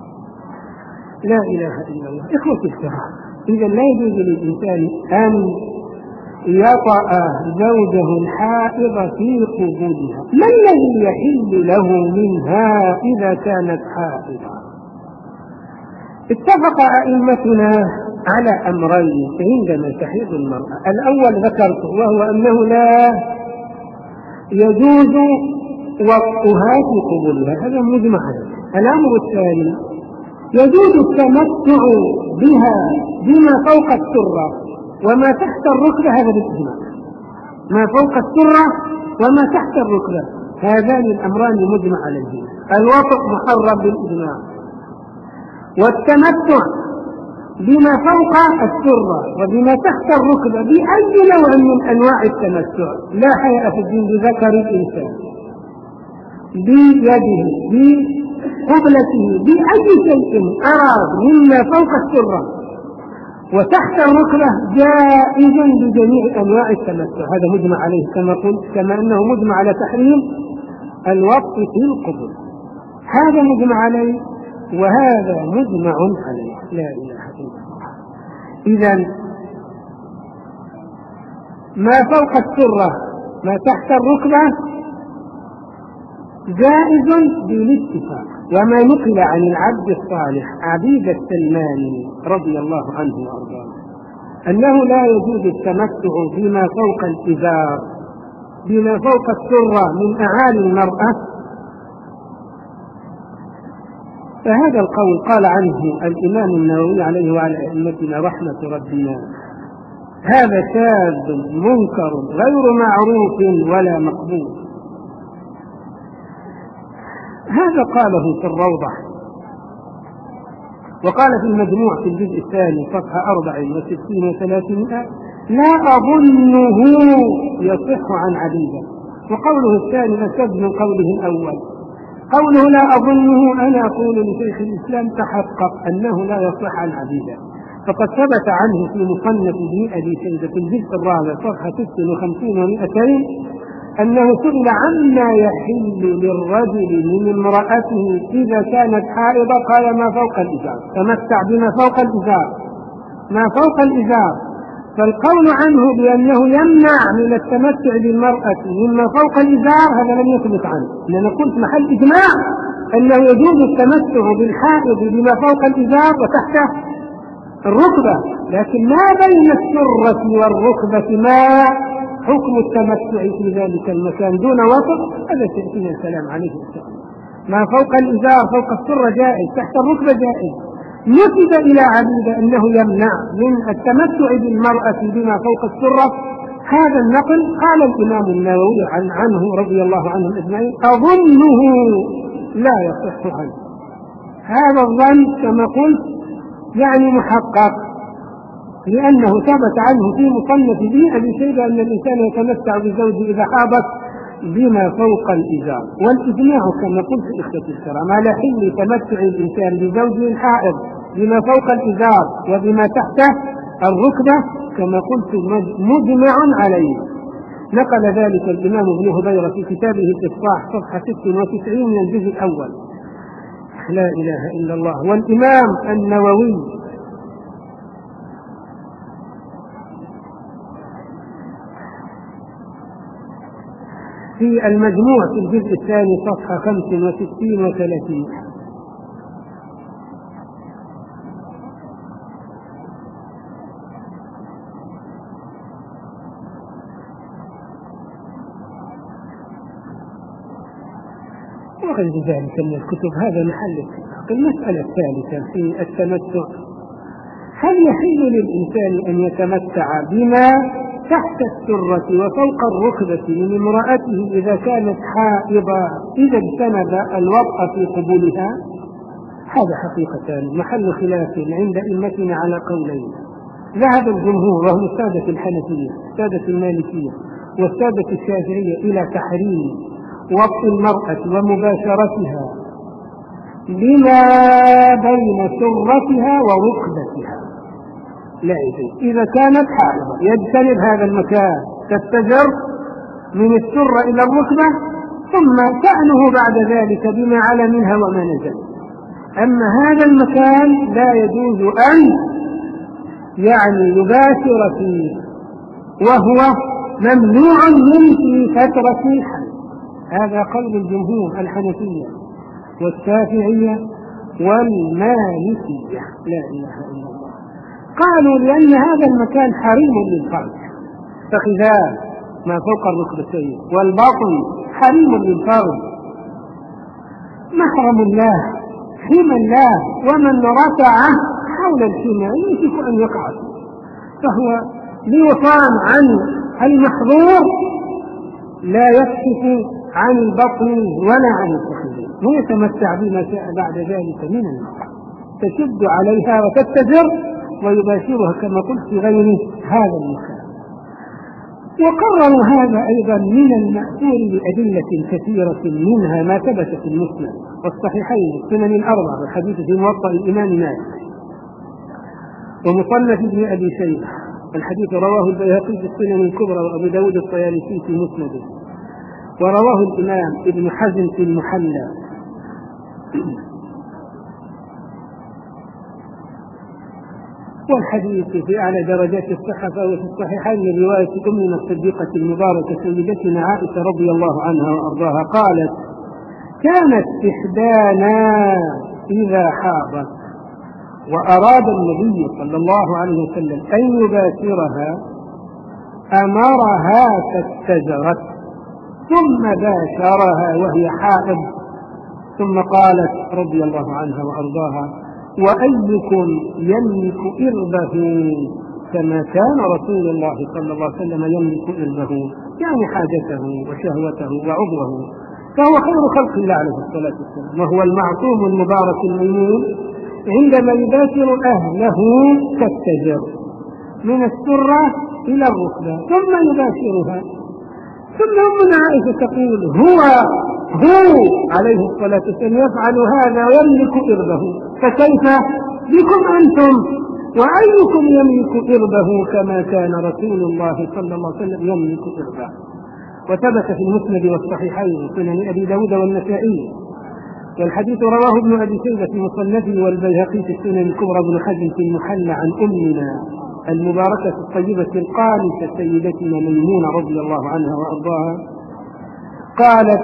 [SPEAKER 1] لا إله إلا الله. إخوتي الكرام، إذا لا يجوز للإنسان أن يطأ زوجه الحائض في قبولها. ما الذي يحل له منها إذا كانت حائضة؟ اتفق أئمتنا على أمرين عندما تحيض المرأة. الأول ذكرته وهو أنه لا يجوز وطئها في قبولها، هذا مجمع عليه. الأمر الثاني يجوز التمتع بها بما فوق السرة وما تحت الركبة، هذا بالإجماع. ما فوق السرة وما تحت الركبة هذان الأمران مجمع عليه. الوطء محرم بالإجماع، والتمتع بما فوق السرة وبما تحت الركبة بأي نوع من أنواع التمتع لا حياء في الدين بذكر الإنسان، بيده، بقبلته، بأي شيء أراد مما فوق السرة وتحت الركبة جائز بجميع أنواع التمتع. هذا مجمع عليه كما قلت، كما أنه مجمع على تحريم الوطء في القبل، هذا مجمع عليه وهذا مجمع عليه. لا إله إلا الله. إذن ما فوق السرة ما تحت الركبة جائز بالاتفاق. وما نقل عن العبد الصالح عبيد السلماني رضي الله عنه وأرضاه أنه لا يجوز التمتع بما فوق الإزار بما فوق السرة من أعالي المرأة، فهذا القول قال عنه الإمام النووي عليه وعلى أئمتنا رحمة ربنا: هذا شاذ منكر غير معروف ولا مقبول. هذا قاله في الروضة، وقال في المجموع في الجزء الثاني صفحة أربع وستين وثلاثمائة: لا أظنه يصح عن عبيدة. وقوله الثاني أشد من قوله الأول. قوله لا أظنه أنا أقول لشيخ الإسلام تحقق أنه لا يصح عن عبيدة، فقد ثبت عنه في مصنف ابن أبي شيبة في الجزء الرابع صفحة ست وخمسين ومئتين أنه سئل عما يحل للرجل من امرأته إذا كانت حائضة قال: ما فوق الإزار. تمتع بما فوق الإزار، ما فوق الإزار. فالقول عنه بأنه يمنع من التمتع بالمرأة مما فوق الإزار هذا لم يثبت عنه، لأن قلت محل إجماع أنه يجوز التمتع بالحائض بما فوق الإزار وتحته الركبة، لكن ما بين السرة والركبة ما حكم التمتع في ذلك المكان دون وسط، هذا سيأتينا الكلام عليه السلام. ما فوق الإزار فوق السرة جائز، تحت الركبة جائز. نسب إلى عبيدة أنه يمنع من التمتع بالمرأة بما فوق السرة. هذا النقل قال الإمام النووي عن عنه رضي الله عنهم أجمعين: أظنه لا يصح عنه. هذا الظن كما قلت يعني محقق، لأنه ثبت عنه في مصنف ابن أبي شيبة أن الإنسان يتمتع بزوجه إذا حاضت بما فوق الإزار. والإجماع كما قلت إخوة الكرام على حل تمتع الإنسان بزوجه حائض بما فوق الإزار وبما تحته الركبة كما قلت مجمع عليه. نقل ذلك الإمام ابن هبيرة في كتابه الإصلاح صفحة ست وتسعين من الجزء الأول. لا إله إلا الله. والإمام النووي في المجموع في الجزء الثاني صفحة خمس وستين وثلاثين. وغير ذلك من الكتب. هذا محل اتفاق. المسألة الثالثة في التمتع: هل يحل للإنسان أن يتمتع بما تحت السرة وفوق الركبة من امرأته إذا كانت حائضة إذا اجتنب الوطء في قبولها؟ هذا حقيقة محل خلاف عند أئمتنا على قولين. ذهب الجمهور وهم السادة الحنفية السادة المالكية والسادة الشافعية إلى تحريم وطء المرأة ومباشرتها بما بين سرتها وركبتها، لا يجوز. إذا كانت حائضة يجتنب هذا المكان، تستجر من السرة إلى الركبة، ثم شأنه بعد ذلك بما على منها وما نزل. أما هذا المكان لا يجوز أن يعني يباشر فيه، وهو ممنوع منه في فترة الحيض. هذا قول الجمهور الحنفية والشافعية والمالكية. لا إله إلا الله. قالوا لأن هذا المكان حريم للفرج، فخذان ما فوق الركبتين والبطن حريم للفرج، محرم الله حمى الله، ومن رفعه حول الحمى يوشك أن يقع، فهو ليصان عن المحظور لا يكشف عن البطن ولا عن الفخذين، ويتمتع بما شاء بعد ذلك من المرأة، تشد عليها وتتجر ويباشرها كما قلت في غير هذا المكان. وقرروا هذا أيضا من المأثور بأدلة كثيرة، منها ما ثبت في المسند والصحيحين السنن الأربعة والحديث في موطأ الإمام مالك ومصنف ابن أبي شيبة. الحديث رواه البيهقي في السنن الكبرى وأبو داود الطيالسي في مسنده، ورواه الإمام ابن حزم في المحلى. والحديث في أعلى درجات الصحة وفي الصحيحين من رواية أمنا الصديقة المباركة سيدتنا عائشة رضي الله عنها وأرضاها قالت: كانت إحدانا إذا حاضت وأراد النبي صلى الله عليه وسلم أن يباشرها أمرها فاتزرت ثم باشرها وهي حائض، ثم قالت رضي الله عنها وأرضاها: وأيكم يملك إربه كما كان رسول الله صلى الله عليه وسلم يملك إربه، يعني حاجته وشهوته وعضوه، فهو خير خلق الله عليه الصلاة والسلام، وهو المعصوم المبارك الميمون عندما يباشر أهله كالتجر من السرة إلى الركبة ثم يباشرها. ثم أمنا عائشة تقول: هو هو عليه الصلاة والسلام يفعل هذا ويملك إربه، فكيف بكم أنتم؟ وأيكم يملك إربه كما كان رسول الله صلى الله عليه وسلم يملك إربه. وثبت في المسند والصحيحين سنن أبي داود والنسائي، والحديث رواه ابن أبي شيبة في مصنفه والبيهقي في السنن الكبرى بن حزم في المحلى عن أمنا المباركة الطيبة القانتة سيدتنا ميمونة رضي الله عنها وأرضاها قالت: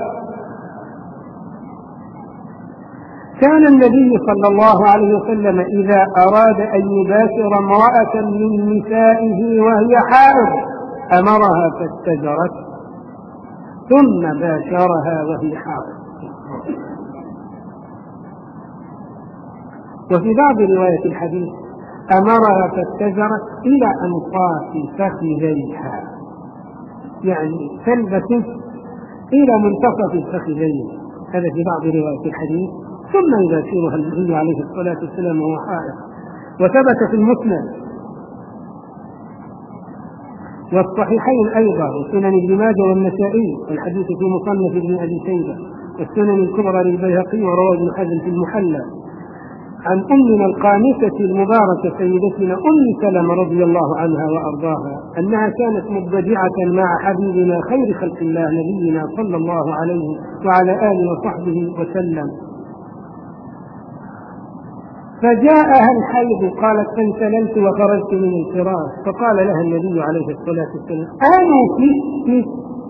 [SPEAKER 1] كان النبي صلى الله عليه وسلم إذا أراد أن يباشر امرأة من نسائه وهي حائض أمرها فاتزرت ثم باشرها وهي حائض. وفي بعض رواية الحديث أمرها فاتزرت إلى أنصاف فخذيها، يعني تلبس إلى منتصف الفخذين، هذا في بعض رواية الحديث، ثم يباشرها النبي عليه الصلاة والسلام وهو حائض. وثبت في المسند والصحيحين أيضا وسنن ابن ماجه والنسائي، والحديث في مصنف ابن أبي شيبة والسنن الكبرى للبيهقي ورواه ابن حزم في المحلى عن أمنا القانتة المباركة سيدتنا أم سلمة رضي الله عنها وأرضاها أنها كانت مضجعة مع حبيبنا خير خلق الله نبينا صلى الله عليه وعلى آله وصحبه وسلم، فجاءها الحيض، قالت: فانسللت وخرجت من الفراش، فقال لها النبي عليه الصلاة والسلام: أنفست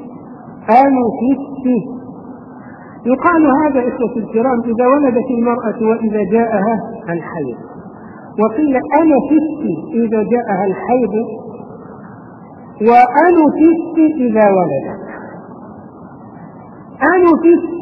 [SPEAKER 1] أنفست. يقال هذا إخوة الكرام إذا ولدت المرأة وإذا جاءها الحيض، وقيل أنفست إذا جاءها الحيض، وأنفست إذا ولدت. أنفست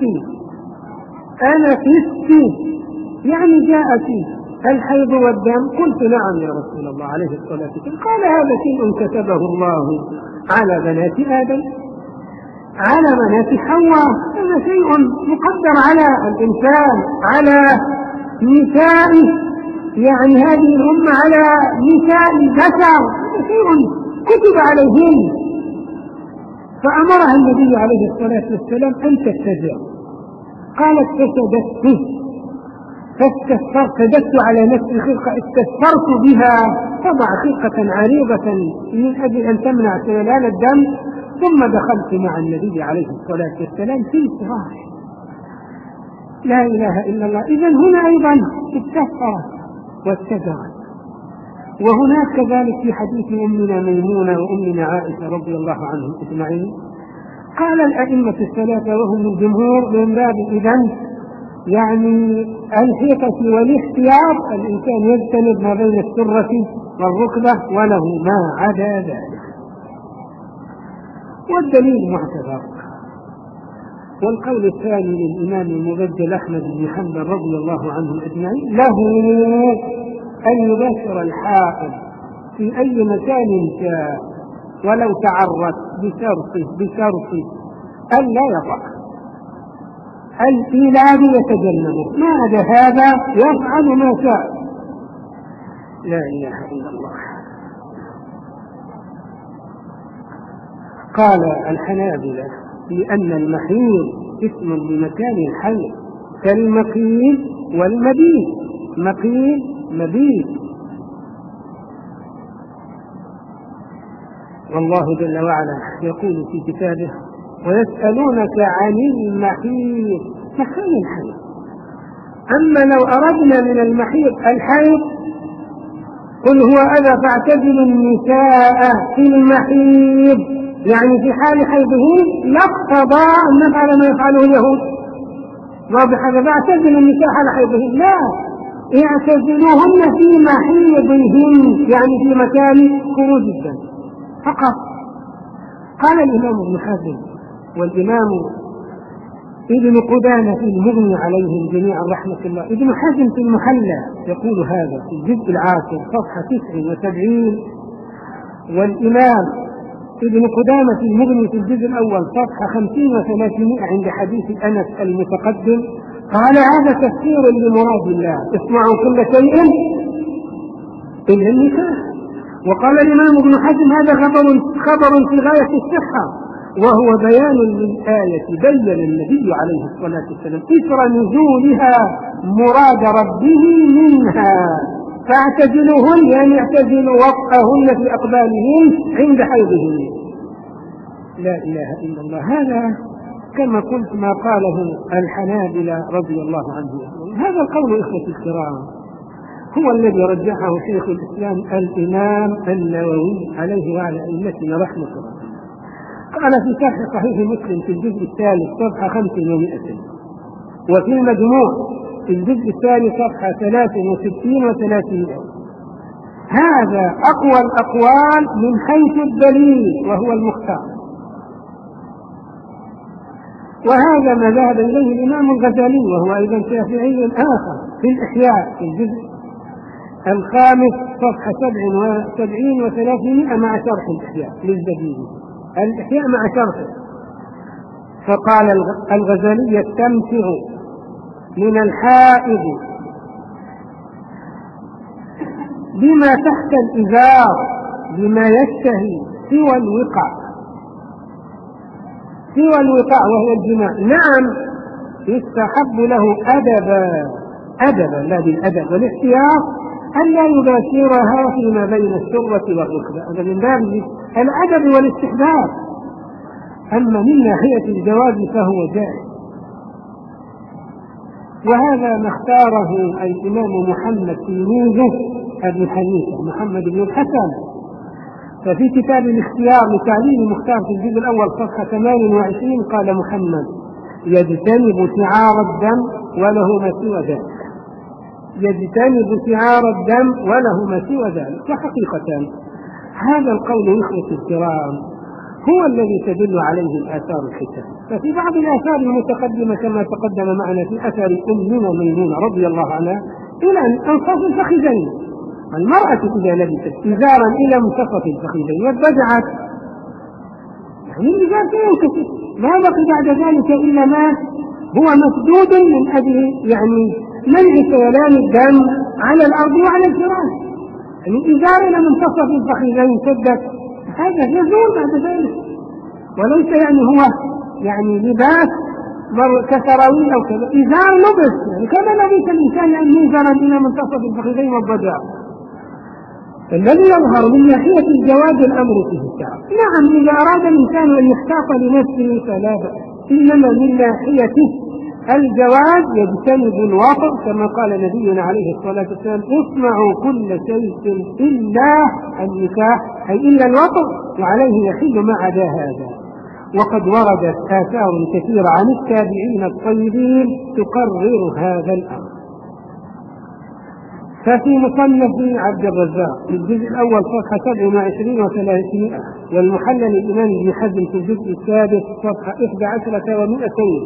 [SPEAKER 1] أنفست يعني جاءت الحيض والدم. قلت: نعم يا رسول الله عليه الصلاة والسلام. قال: هذا شيء كتبه الله على بنات آدم، على بنات حواء، هذا شيء مقدر على الإنسان، على نسائه، يعني هذه الأمة على نساء البشر، هذا شيء كتب عليهم. فأمرها النبي عليه الصلاة والسلام أن تتزر. قالت: فسددت فاستثرت، سددت على نفسي خلقة استثرت بها، تضع خلقة عريضة من أجل أن تمنع سيلان الدم، ثم دخلت مع النبي عليه الصلاة والسلام في الفراش. لا إله إلا الله. إذن هنا أيضا استثرت واستدرت. وهناك كذلك في حديث أمنا ميمونة وأمنا عائشة رضي الله عنهم أجمعين قال الأئمة الثلاثة وهم الجمهور من باب إذن يعني الحيطة والاحتياط، الإنسان يجتنب ما بين السرة والركبة وله ما عدا ذلك. والدليل معتبر. والقول الثاني للإمام المبجل أحمد بن حنبل رضي الله عنه أجمعين له أن يباشر الحائض في أي مكان شاء ولو تعرض بشرط بشرط أن لا يضع الإيلاد يتجنبه، ما عدا هذا يفعل ما شاء. لا إله إلا الله. قال الحنابلة بأن المحيض اسم لمكان الحيض كالمقيل والمبيت، مقيل مبيت. والله جل وعلا يقول في كتابه: ويسألونك عن المحيض، مكان الحيض. أما لو أردنا من المحيض الحيض قل هو أذى فاعتزلوا النساء في المحيض، يعني في حال حيضه لا اقتضى أن نفعل ما يفعله اليهود. واضح هذا؟ فاعتزلوا النساء حال حيضه، لا، اعتزلوهن في محيضهن، يعني في مكان خروج الدم فقط. قال الإمام ابن حزم والإمام ابن قدامة في المغني عليهم جميعا رحمة الله، ابن حزم في المحلى يقول هذا في الجزء العاشر صفحة تسع وسبعين، والإمام ابن قدامة في المغني في الجزء الأول صفحة خمسين وثلاثمائة عند حديث أنس المتقدم. قال هذا تفسير لمراد الله، اسمعوا كل شيء إلا النكاح. وقال الإمام ابن حزم هذا خبر خبر في غاية الصحة، وهو بيان للآية بين النبي عليه الصلاة والسلام إثر نزولها مراد ربه منها، فاعتزلوهن يعني اعتزلوا وطئهن في أقبالهن عند حيضهن. لا إله إلا الله. هذا كما قلت ما قاله الحنابلة رضي الله عنهم. هذا القول إخوة الكرام هو الذي رجحه شيخ الإسلام الإمام النووي عليه وعلى أئمتنا رحمة الله. قال في شرح صحيح مسلم في الجزء الثالث صفحة خمس ومائتين، وفي المجموع في الجزء الثاني صفحة ثلاث وستين وثلاثمائة، هذا أقوى الأقوال من حيث الدليل وهو المختار. وهذا ما ذهب إليه الإمام الغزالي وهو أيضا شافعي آخر في الإحياء في الجزء الخامس صفحة سبع وسبعين وثلاثمائة مع شرح الإحياء للزبيدي، الإحياء مع شرحه. فقال الغزالي يستمتع من الحائض بما تحت الإزار بما يشتهي سوى الوقع، سوى الوقع وهو الجماع. نعم يستحب له أدبا أدبا لا بالأدب والاحتياط ألا يباشرها فيما بين السرة والركبة، هذا من باب الأدب والاستحباب. أما من ناحية الجواز فهو جائز، وهذا ما اختاره الإمام محمد تلميذه أبي حنيفة محمد بن الحسن، ففي كتاب الاختيار لتعليم مختار في الجزء الأول صفحة ثمانية وعشرين قال محمد يجتنب شعار الدم وله ما سوى ذلك، يجتنب شعار الدم وله ما سوى ذلك. وحقيقة هذا القول يا إخوة الكرام هو الذي تدل عليه الآثار الحسنة. ففي بعض الآثار المتقدمة كما تقدم معنا في أثر أمنا ميمونة رضي الله عنها إلى أنصاف الفخذين، المرأة إذا لبست إزارا إلى منتصف الفخذين واتبعت يعني الإزار ينكسر، لا بقي بعد ذلك إلا ما هو مسدود من أجل يعني منع سيلان الدم على الأرض وعلى الفراش. يعني الإزار إلى منتصف الفخذين سدت، هذا يزول بعد ذلك، وليس يعني هو يعني لباس كسراويل أو كذا، إزار لبس يعني كما لبس الإنسان يعني إزارا إلى منتصف الفخذين والضجع. الذي يظهر من ناحية الجواز الأمر فيه السعة. نعم إذا أراد الإنسان أن يحتاط لنفسه فلا بأس، إنما من ناحية الجواز يجتنب الوطء كما قال نبينا عليه الصلاة والسلام اصنعوا كل شيء إلا النكاح، أي إلا الوطء، وعليه يحل ما عدا هذا. وقد وردت آثار كثيرة عن التابعين الطيبين تقرر هذا الأمر. ففي مصنف عبد الرزاق في الجزء الأول صفحة سبع وعشرين وثلاثمائة، والمحلل الإمام ابن حزم في الجزء السادس صفحة إحدى عشرة ومائتين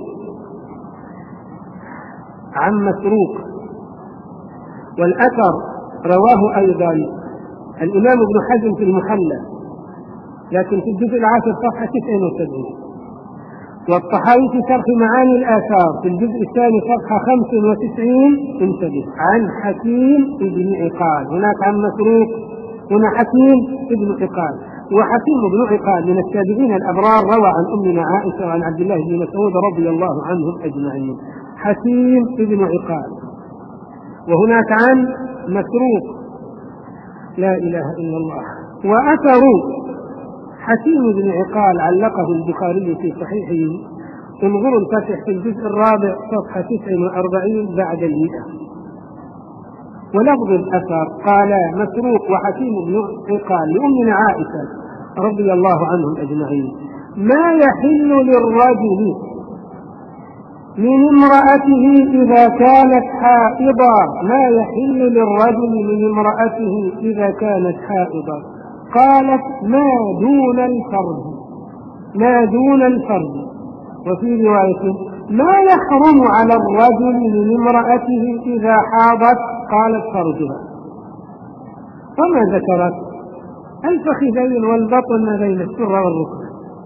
[SPEAKER 1] عن مسروق، والأثر رواه أيضا الإمام ابن حزم في المحلى لكن في الجزء العاشر صفحة تسع وسبعين، والطحاوي في شرح معاني الآثار في الجزء الثاني صفحة خمس وتسعين انتبه عن حكيم ابن عقال. هناك عن مسروق، هنا حكيم ابن عقال، وحكيم ابن عقال من التابعين الأبرار روى عن أمنا عائشة وعن عبد الله بن مسعود رضي الله عنهم أجمعين. حكيم ابن عقال، وهناك عن مسروق، لا إله إلا الله. وأثروا حكيم بن عقال علقه البخاري في صحيحه، انظروا الفتح في الجزء الرابع صفحة تسع وأربعين بعد المئة. ولفظ الأثر قال مسروق وحكيم بن عقال لأمنا عائشة رضي الله عنهم أجمعين ما يحل للرجل من امرأته إذا كانت حائضا، ما يحل للرجل من امرأته إذا كانت حائضا. قالت ما دون الفرج، ما دون الفرج. وفي رواية ما يحرم على الرجل من امرأته إذا حاضت، قالت فرجها. وما ذكرت الفخذين والبطن ما بين السرة والركبة.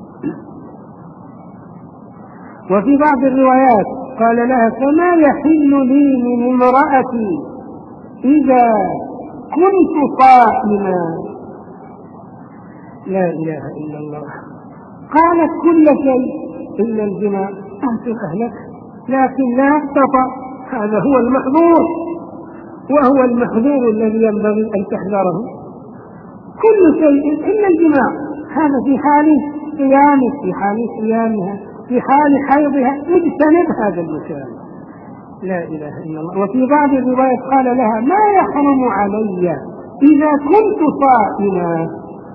[SPEAKER 1] وفي بعض الروايات قال لها فما يحل لي من امرأتي إذا كنت صائما. لا إله إلا الله. قالت كل شيء إلا الجماع، أنت أهلك، لكن لا تطأ، هذا هو المحظور، وهو المحظور الذي ينبغي أن تحذره. كل شيء إلا الجماع، هذا في حال صيامه، في حال صيامها، في حال حيضها، اجتنب هذا المكان. لا إله إلا الله. وفي بعض الروايات قال لها ما يحرم علي إذا كنت صائما،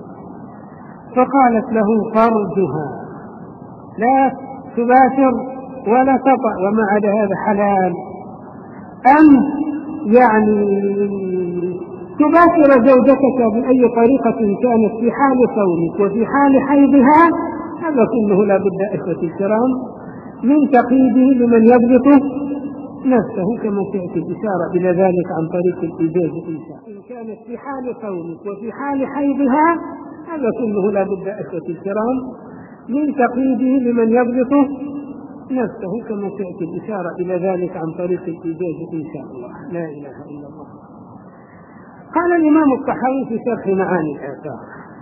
[SPEAKER 1] فقالت له فرجها، لا تباشر ولا تطأ، وما عدا هذا حلال. أن يعني تباشر زوجتك بأي طريقة كانت في حال صومك وفي حال حيضها، هذا كله لا بد إخوتي الكرام من تقييده لمن يضبط نفسه، كما تأتي الإشارة إلى ذلك عن طريق الإيجاز. إن كانت في حال صومك وفي حال حيضها، هذا كله لا بد إخوتي الكرام من تقييده لمن يضبط نفسه، كما تأتي الإشارة إلى ذلك عن طريق الإيجاز إن شاء الله. لا إله إلا الله. قال الإمام الطحاوي في شرح معاني الآثار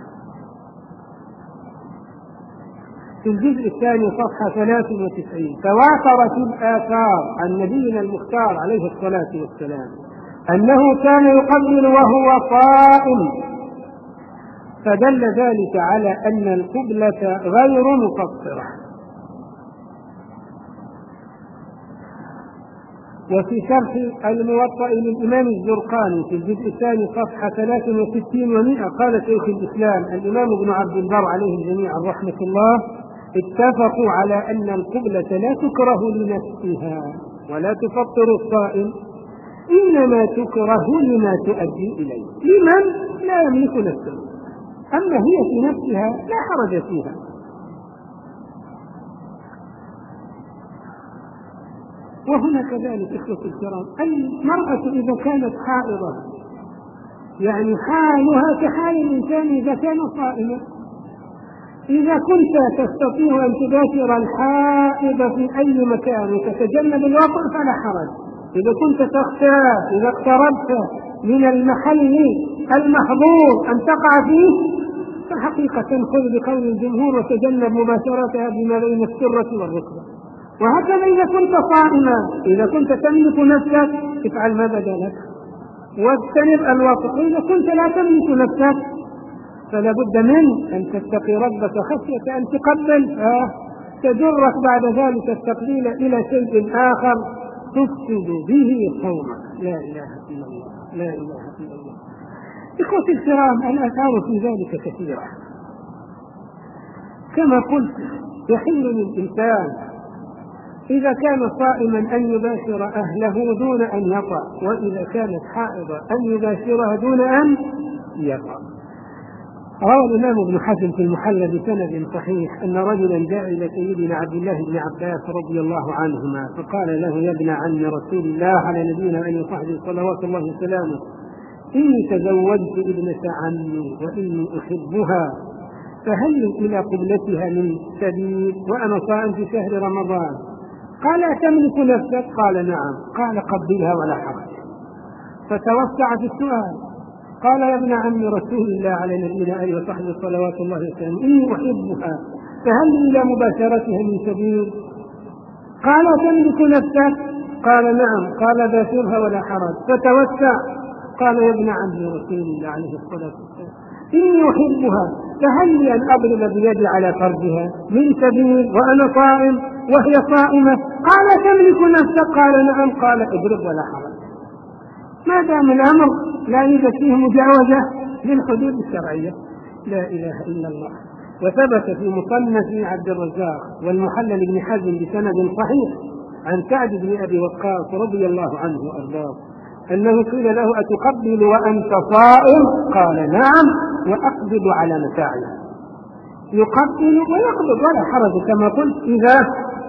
[SPEAKER 1] في الجزء الثاني صفحة ثلاث وتسعين: تواترت الآثار عن نبينا المختار عليه الصلاة والسلام أنه كان يقبل وهو صائم، فدل ذلك على أن القبلة غير مقصرة. وفي شرح الموطأ للإمام الزرقاني في الجزء الثاني صفحة ثلاث وستين ومئة قال شيخ الإسلام الإمام ابن عبد البر عليه الجميع رحمة الله: اتفقوا على أن القبلة لا تكره لنفسها ولا تفطر الصائم، إنما تكره لما تؤدي إليه، لمن لا يملك نفسه، أما هي في نفسها لا حرج فيها. وهنا كذلك إخوة الكرام، المرأة إذا كانت حائضة يعني حالها كحال الإنسان إذا كان صائما. إذا كنت تستطيع أن تباشر الحائض في أي مكان وتتجنب الوطء فلا حرج. إذا كنت تخشى إذا اقتربت من المحل المحظور أن تقع فيه، فحقيقة خذ بقول الجمهور وتجنب مباشرتها بما بين السرة والركبة. وهكذا إذا كنت صائما، إذا كنت تملك نفسك افعل ما بدا لك واجتنب الوطء. إذا كنت لا تملك نفسك فلا بد من أن تتقي ربك خشية أن تقبل فتجرك بعد ذلك التقليل إلى شيء آخر تفسد به صومك. لا إله إلا الله. لا إله إلا الله. إخوتي الكرام، الآثار في ذلك كثيرة. كما قلت يحل للإنسان إذا كان صائما أن يباشر أهله دون أن يطأ، وإذا كانت حائضة أن يباشرها دون أن يطأ. روى الإمام ابن حزم في المحلى بسند صحيح أن رجلا جاء إلى سيدنا عبد الله بن عباس رضي الله عنهما فقال له: يا ابن عم رسول الله على نبينا وعلى صحبه صلوات الله وسلامه، إني تزوجت ابنة عمي وإني أحبها، فهل إلى قبلتها من سبيل وأنا صائم في شهر رمضان؟ قال: أتملك نفسك؟ قال: نعم. قال: قبلها ولا حرج. فتوسع في السؤال، قال: يا ابن عم رسول الله على نبينا وعلى وصحبه صلوات الله وسلامه، إني أحبها، فهل إلى مباشرتها من سبيل؟ قال: تملك نفسك؟ قال: نعم. قال: باشرها ولا حرج. فتوسع، قال: يا ابن عم رسول الله عليه الصلاة والسلام، إني أحبها، فهل لي أن أضرب بيدي على فرجها من سبيل وأنا صائم وهي صائمة؟ قال: تملك نفسك؟ قال: نعم. قال: اضرب ولا حرج. ما دام الأمر لا يوجد فيه مجاوزة للحدود الشرعية. لا إله إلا الله. وثبت في مصنف عبد الرزاق والمحلل بن حزم بسند صحيح عن سعد بن أبي وقاص رضي الله عنه وأرضاه أنه قيل له أتقبل وأنت صائم؟ قال نعم وأقبض على متاعي. يقبل ويقبض ولا حرج كما قلت إذا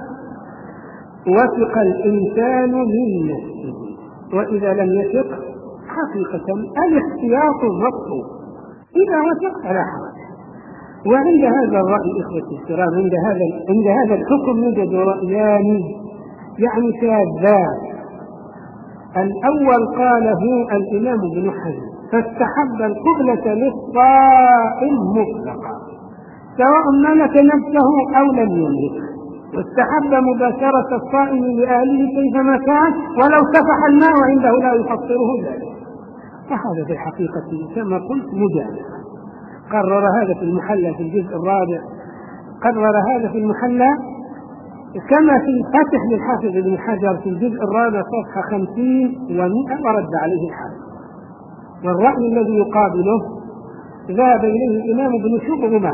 [SPEAKER 1] وثق الإنسان من نفسه، وإذا لم يثق حقيقة الاحتياط مطلوب، إذا وثق فلا حرج. وعند هذا الرأي إخوتي الكرام، عند هذا عند هذا الحكم يوجد رأيان يعني شاذان. الأول قاله الإمام ابن حزم فاستحب القبلة للصائم مطلقا سواء ملك نفسه أو لم يملك، واستحب مباشرة الصائم لأهله كيفما كان ولو سفح الماء عنده لا يفطره ذلك. وهذا في الحقيقة كما قلت مجازفة. قرر هذا في المحلى في الجزء الرابع، قرر هذا في المحلى كما في الفتح للحافظ ابن حجر في الجزء الرابع صفحة خمسين ومئة ورد عليه الحافظ. والرأي الذي يقابله ذهب إليه الإمام ابن شبرمة،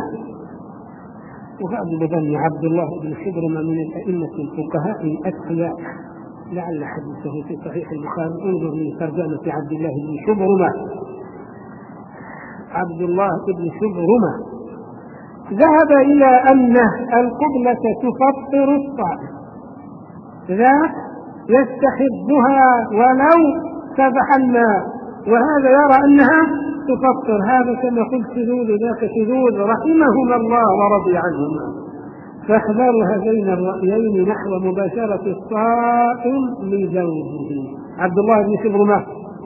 [SPEAKER 1] وهذا بني عبد الله بن شبرمة من الأئمة الفقهاء الأتقياء، لعل حديثه في صحيح البخاري، انظر من ترجمة عبد الله بن شبرمة. عبد الله بن شبرمة ذهب إلى أن القبلة تفطر الصائم، ذاك يستحبها ولو سبح الماء، وهذا يرى أنها تفطر. هذا كما قلت شذوذ ذاك شذوذ رحمهما الله ورضي عنهما. فاحذروا هذين الرأيين نحو مباشرة الصائم لزوجه. عبد الله بن شبرمة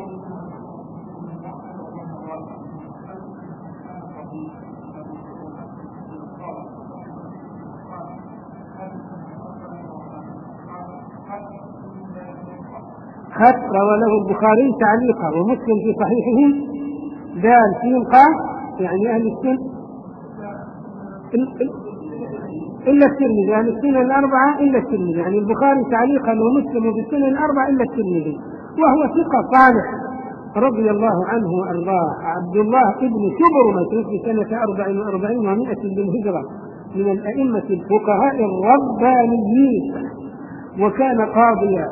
[SPEAKER 1] خط روى له البخاري تعليقا ومسلم في صحيحه دال فيهم قال يعني أهل السنة إلا الترمذي، يعني السنة الأربعة إلا الترمذي، يعني البخاري تعليقا ومسلم في السنة الأربعة إلا الترمذي، وهو ثقة صالح رضي الله عنه وأرضاه. عبد الله بن شبرمة في سنة أربع وأربعين ومائة بالهجرة من الأئمة الفقهاء الربانيين، وكان قاضيا،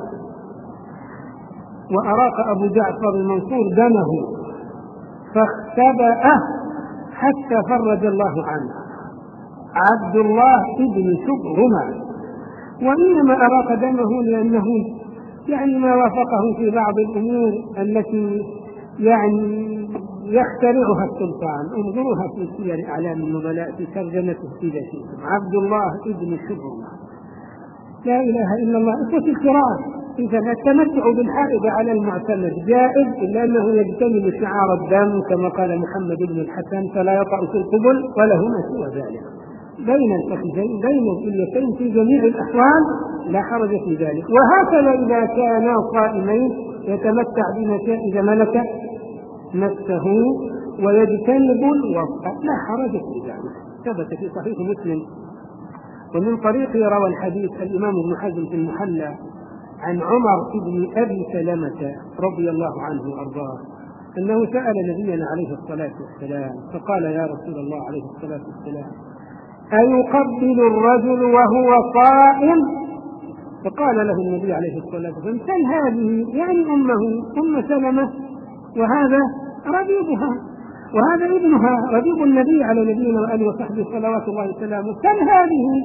[SPEAKER 1] وأراق أبو جعفر المنصور دمه فاختبأ حتى فرج الله عنه. عبد الله بن شبرمة، وإنما أراق دمه لأنه يعني ما وافقه في بعض الأمور التي يعني يخترعها السلطان. انظروها في سير أعلام النبلاء في ترجمته في ذاته. عبد الله بن شبرمة، لا إله إلا الله. إخوتي الكرام، إذا التمتع بالحائض على المعتمد جائز، إلا أنه يجتنب شعار الدم كما قال محمد بن الحسن فلا يطأ في القبل وله ما سوى ذلك، بين الفخذين بين الإليتين في جميع الأحوال لا حرج في ذلك. وهكذا إذا كانا صائمين يتمتع بما شاء إذا ملك نفسه ويجتنب الوضع لا حرج في ذلك. ثبت في صحيح مسلم ومن طريق روى الحديث الإمام ابن حزم في المحلى عن عمر بن أبي سلمة رضي الله عنه وأرضاه أنه سأل نبينا عليه الصلاة والسلام فقال يا رسول الله عليه الصلاة والسلام أيقبل الرجل وهو صائم؟ فقال له النبي عليه الصلاة والسلام سل هذه، يعني أمه أم سلمة، وهذا ربيبها وهذا ابنها ربيب النبي على نبينا وآله وصحبه صلوات الله وسلامه، سل هذه.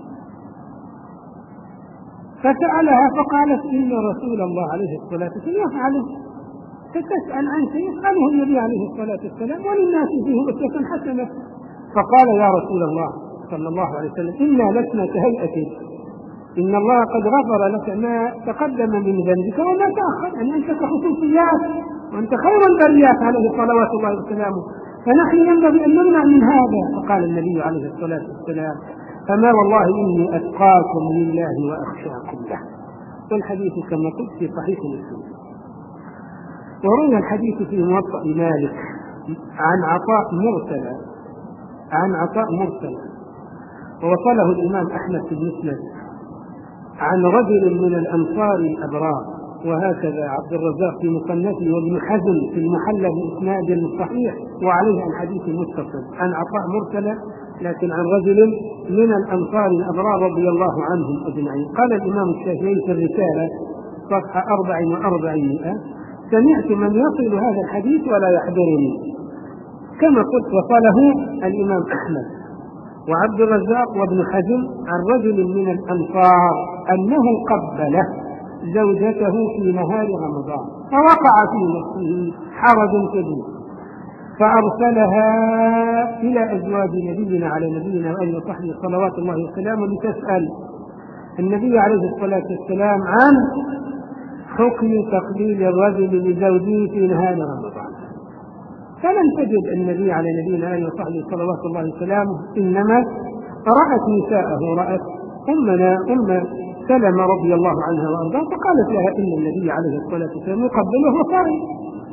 [SPEAKER 1] فسألها فقالت إن رسول الله عليه الصلاة والسلام يفعله، فتسأل عن شيء يفعله النبي عليه الصلاة والسلام وللناس فيه أسوة حسنة. فقال يا رسول الله صلى الله عليه وسلم إنا لسنا كهيئتك، إن الله قد غفر لك ما تقدم من ذنبك وما تأخر، أن أنت كخصوصيات وأنت خير البريات عليه صلوات الله وسلامه، فنحن ينبغي أن نمنع من هذا. فقال النبي عليه الصلاة والسلام فما والله إني أتقاكم لله وأخشاكم له. والحديث كما قلت في صحيح مسلم. وروي الحديث في موطأ مالك عن عطاء مرسلا عن عطاء مرسلا ووصله الإمام أحمد في المسند عن رجل من الأنصار الأبرار، وهكذا عبد الرزاق في مصنفه وابن حزم في المحلى بإسناد صحيح وعليه الحديث متصل عن عطاء مرسلا لكن عن رجل من الأنصار الأبرار رضي الله عنهم أجمعين. قال الإمام الشافعي في الرسالة صفحة أربع وأربعين: سمعت من يصل هذا الحديث ولا يحضرني، كما قلت وصله الإمام أحمد وعبد الرزاق وابن حزم عن رجل من الأنصار أنه قبل زوجته في نهار رمضان فوقع في نفسه حرج كبير، فأرسلها إلى أزواج نبينا على نبينا وآله وصحبه صلوات الله وسلامه لتسأل النبي عليه الصلاة والسلام عن حكم تقبيل الرجل لزوجه في نهار رمضان. فلم تجد النبي على نبينا وآله وصحبه صلوات الله وسلامه، إنما رأت نساءه، رأت أمنا أم سلمة رضي الله عنها وأرضاها، فقالت لها إن النبي عليه الصلاة والسلام يقبله وصائم.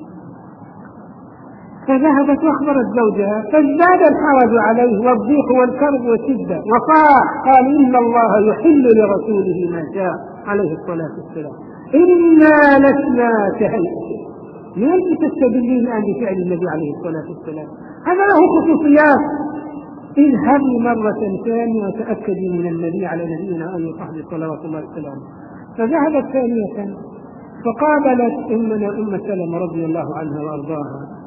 [SPEAKER 1] فذهبت واخبرت زوجها فازداد الحرج عليه والضيق والكرب والشده، وصاح قال ان الله يحل لرسوله ما شاء عليه الصلاه والسلام، انا لسنا كهيئته. من انت تستدلين الان بفعل النبي عليه الصلاه والسلام؟ هذا له خصوصيات. اذهبي مره ثانيه وتاكدي من النبي على نبينا وآله وصحبه صلوات الله وسلامه. فذهبت ثانيه فقابلت امنا ام سلمة رضي الله عنها وارضاها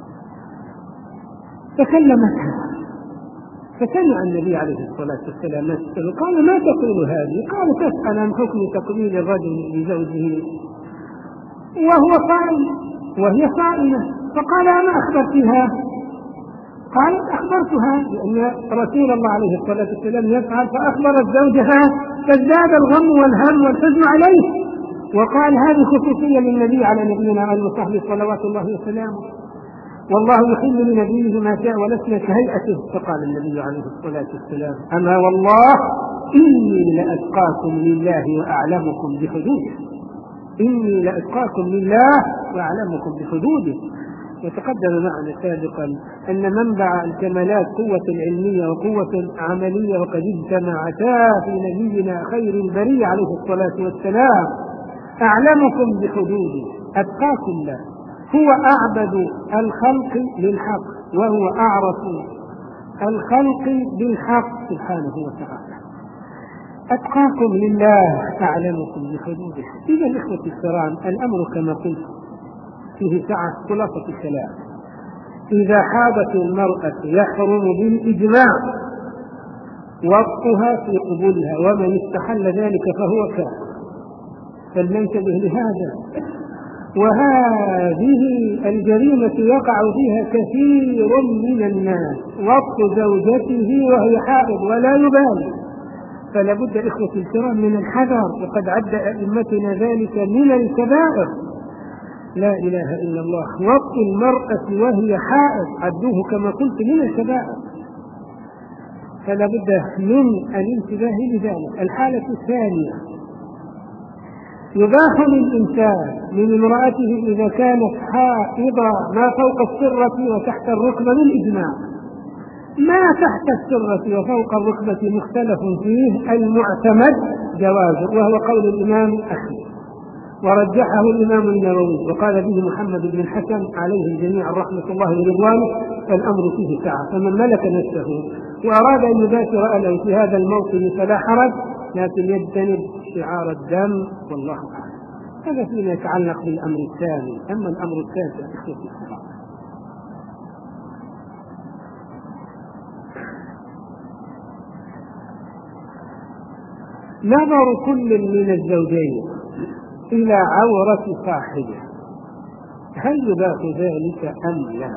[SPEAKER 1] فكلمتها، فسمع النبي عليه الصلاة والسلام نفسه قال: ما تقول هذه؟ قال: تسأل عن حكم تقبيل الرجل لزوجه وهو صائم وهي صائمة. فقال: أنا أخبرتها؟ قالت: أخبرتها لأن رسول الله عليه الصلاة والسلام يفعل، فأخبرت زوجها فازداد الغم والهم والحزن عليه، وقال: هذه خصوصية للنبي على نبينا وآله وصحبه صلوات الله وسلامه، والله يحل لنبيه ما شاء ولسنا كهيئته. فقال النبي عليه الصلاة والسلام: أما والله إني لأتقاكم لله وأعلمكم بحدوده، إني لأتقاكم لله وأعلمكم بحدوده. وتقدم معنا سابقا أن منبع الكمالات قوة علمية وقوة عملية، وقد اجتمعتا في نبينا خير البرية عليه الصلاة والسلام. أعلمكم بحدوده، أتقاكم له، هو أعبد الخلق للحق وهو أعرف الخلق بالحق سبحانه وتعالى. أتقاكم لله أعلمكم بحدوده. إذا إخوة الكرام، الأمر كما قلت فيه سعة. خلاصة الكلام: إذا حاضت المرأة يحرم بالإجماع وطئها في قبولها، ومن استحل ذلك فهو كافر، فلننتبه لهذا. وهذه الجريمة يقع فيها كثير من الناس، وطء زوجته وهي حائض ولا يبالي. فلا بد إخوة الكرام من الحذر، وقد عد أئمتنا ذلك من الكبائر. لا إله إلا الله. وطء المرأة وهي حائض عدوه كما قلت من الكبائر، فلا بد من الانتباه لذلك. الحالة الثانية: يباح للإنسان من امرأته إذا كانت حائضة ما فوق السرة وتحت الركبة بالإجماع. ما تحت السرة وفوق الركبة مختلف فيه، المعتمد جوازه، وهو قول الإمام أحمد ورجحه الإمام النووي، وقال به محمد بن الحسن عليه الجميع رحمة الله ورضوانه: الأمر فيه سعة. فمن ملك نفسه وأراد أن يباشر أهله في هذا الموطن فلا حرج، لكن يجتنب شعار الدم، والله أعلم. هذا فيما يتعلق بالأمر الثاني. أما الأمر الثالث إخوة الكرام، نظر كل من الزوجين إلى عورة صاحبه، هل يباح ذلك أم لا؟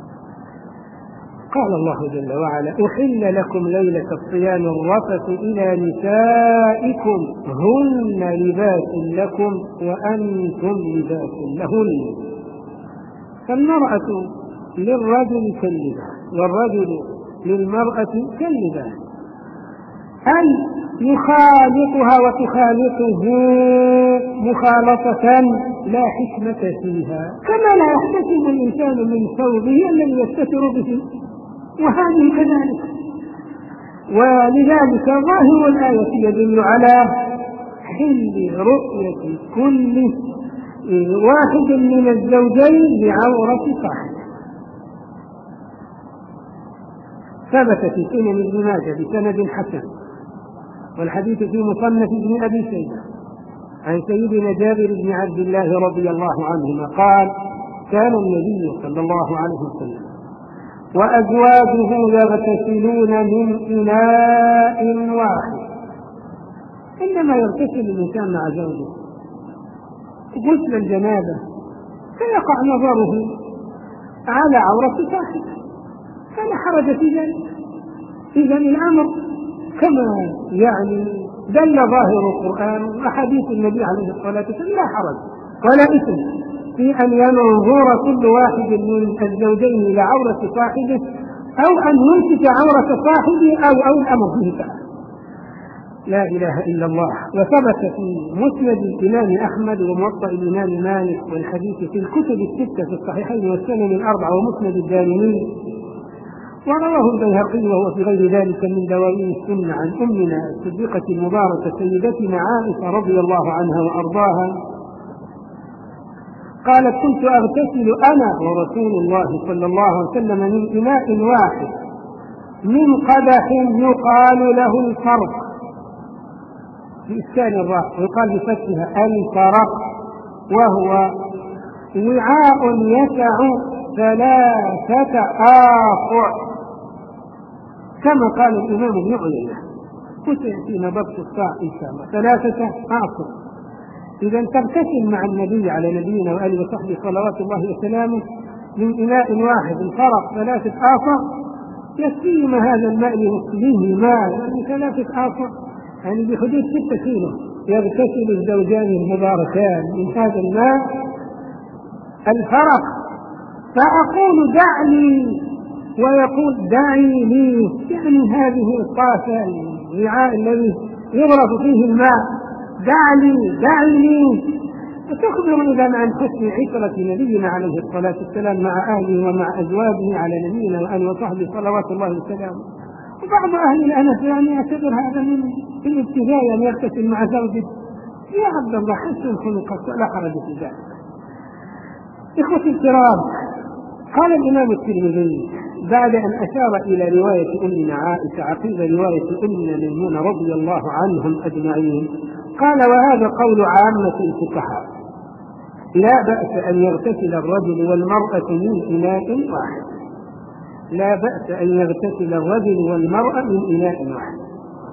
[SPEAKER 1] قال الله جل وعلا: أحل لكم ليلة الصيام الرفث إلى نسائكم هن لباس لكم وأنتم لباس لهن. فالمرأة للرجل كاللباس والرجل للمرأة كاللباس، أي يخالطها وتخالطه مخالطة لا حكمة فيها، كما لا يحتسب الإنسان من ثوبه الذي يستتر به، وهذه كذلك. ولذلك ظاهر الآية يدل على حل رؤية كل واحد من الزوجين بعورة صاحبه. ثبت في سنن ابن ماجه بسند حسن، والحديث في مصنف ابن أبي شيبة عن سيدنا جابر بن عبد الله رضي الله عنهما قال: كان النبي صلى الله عليه وسلم وأزواجه يغتسلون من إناء واحد. عندما يغتسل الإنسان مع زوجه غسل الجنابة فيقع نظره على عورة صاحبه، فلا حرج في ذلك. إذا الأمر كما يعني دل ظاهر القرآن وحديث النبي عليه الصلاة والسلام لا حرج ولا إثم في أن ينظر كل واحد من الزوجين إلى عورة صاحبه، أو أن يمسك عورة صاحبه أو أو الأمر فيه تعالى. لا إله إلا الله. وثبت في مسند الإمام أحمد وموطأ الإمام مالك والحديث في الكتب الستة في الصحيحين والسنن الأربعة ومسند الدارمي، ورواه البيهقي وهو في غير ذلك من دواوين السنة عن أمنا الصديقة المباركة سيدتنا عائشة رضي الله عنها وأرضاها قالت: كنت أغتسل أنا ورسول الله صلى الله عليه وسلم من إناء واحد من قدح يقال له الفرق بإسكان الراء ويقال بفتحها الفرق، وهو وعاء يسع ثلاثة آصع كما قال الإمام ابن عيينة، وسيأتينا ضبط الصاع إن شاء الله ثلاثة آصع. إذا تغتسل مع النبي على نبينا وآله وصحبه صلوات الله وسلامه من إناء واحد الفرق ثلاثة آصع، يكفيهما هذا الماء لغسله ماء يعني ثلاثة آصع، يعني بحدود ستة كيلو يغتسل الزوجان المباركان من هذا الماء الفرق. فأقول دع لي ويقول دعي لي، يعني هذه الطاسة الوعاء الذي يغرف فيه الماء، دع لي دعي لي. وتخبر إذا عن حسن عشرة نبينا عليه الصلاة والسلام مع أهله ومع أزواجه على نبينا وآله وصحبه صلوات الله وسلامه. وبعض أهل الأنس يعني يعتبر هذا من الابتداء أن يغتسل مع زوجه. يا عبد الله حسن خلقك ولا حرج في ذلك. إخوتي الكرام، قال الإمام الترمذي بعد أن أشار إلى رواية أمنا عائشة عقيب رواية أمنا ميمونة رضي الله عنهم أجمعين، قال: وهذا قول عامة الفقهاء، لا بأس أن يغتسل الرجل والمرأة من إناء واحد، لا بأس أن يغتسل الرجل والمرأة من إناء واحد.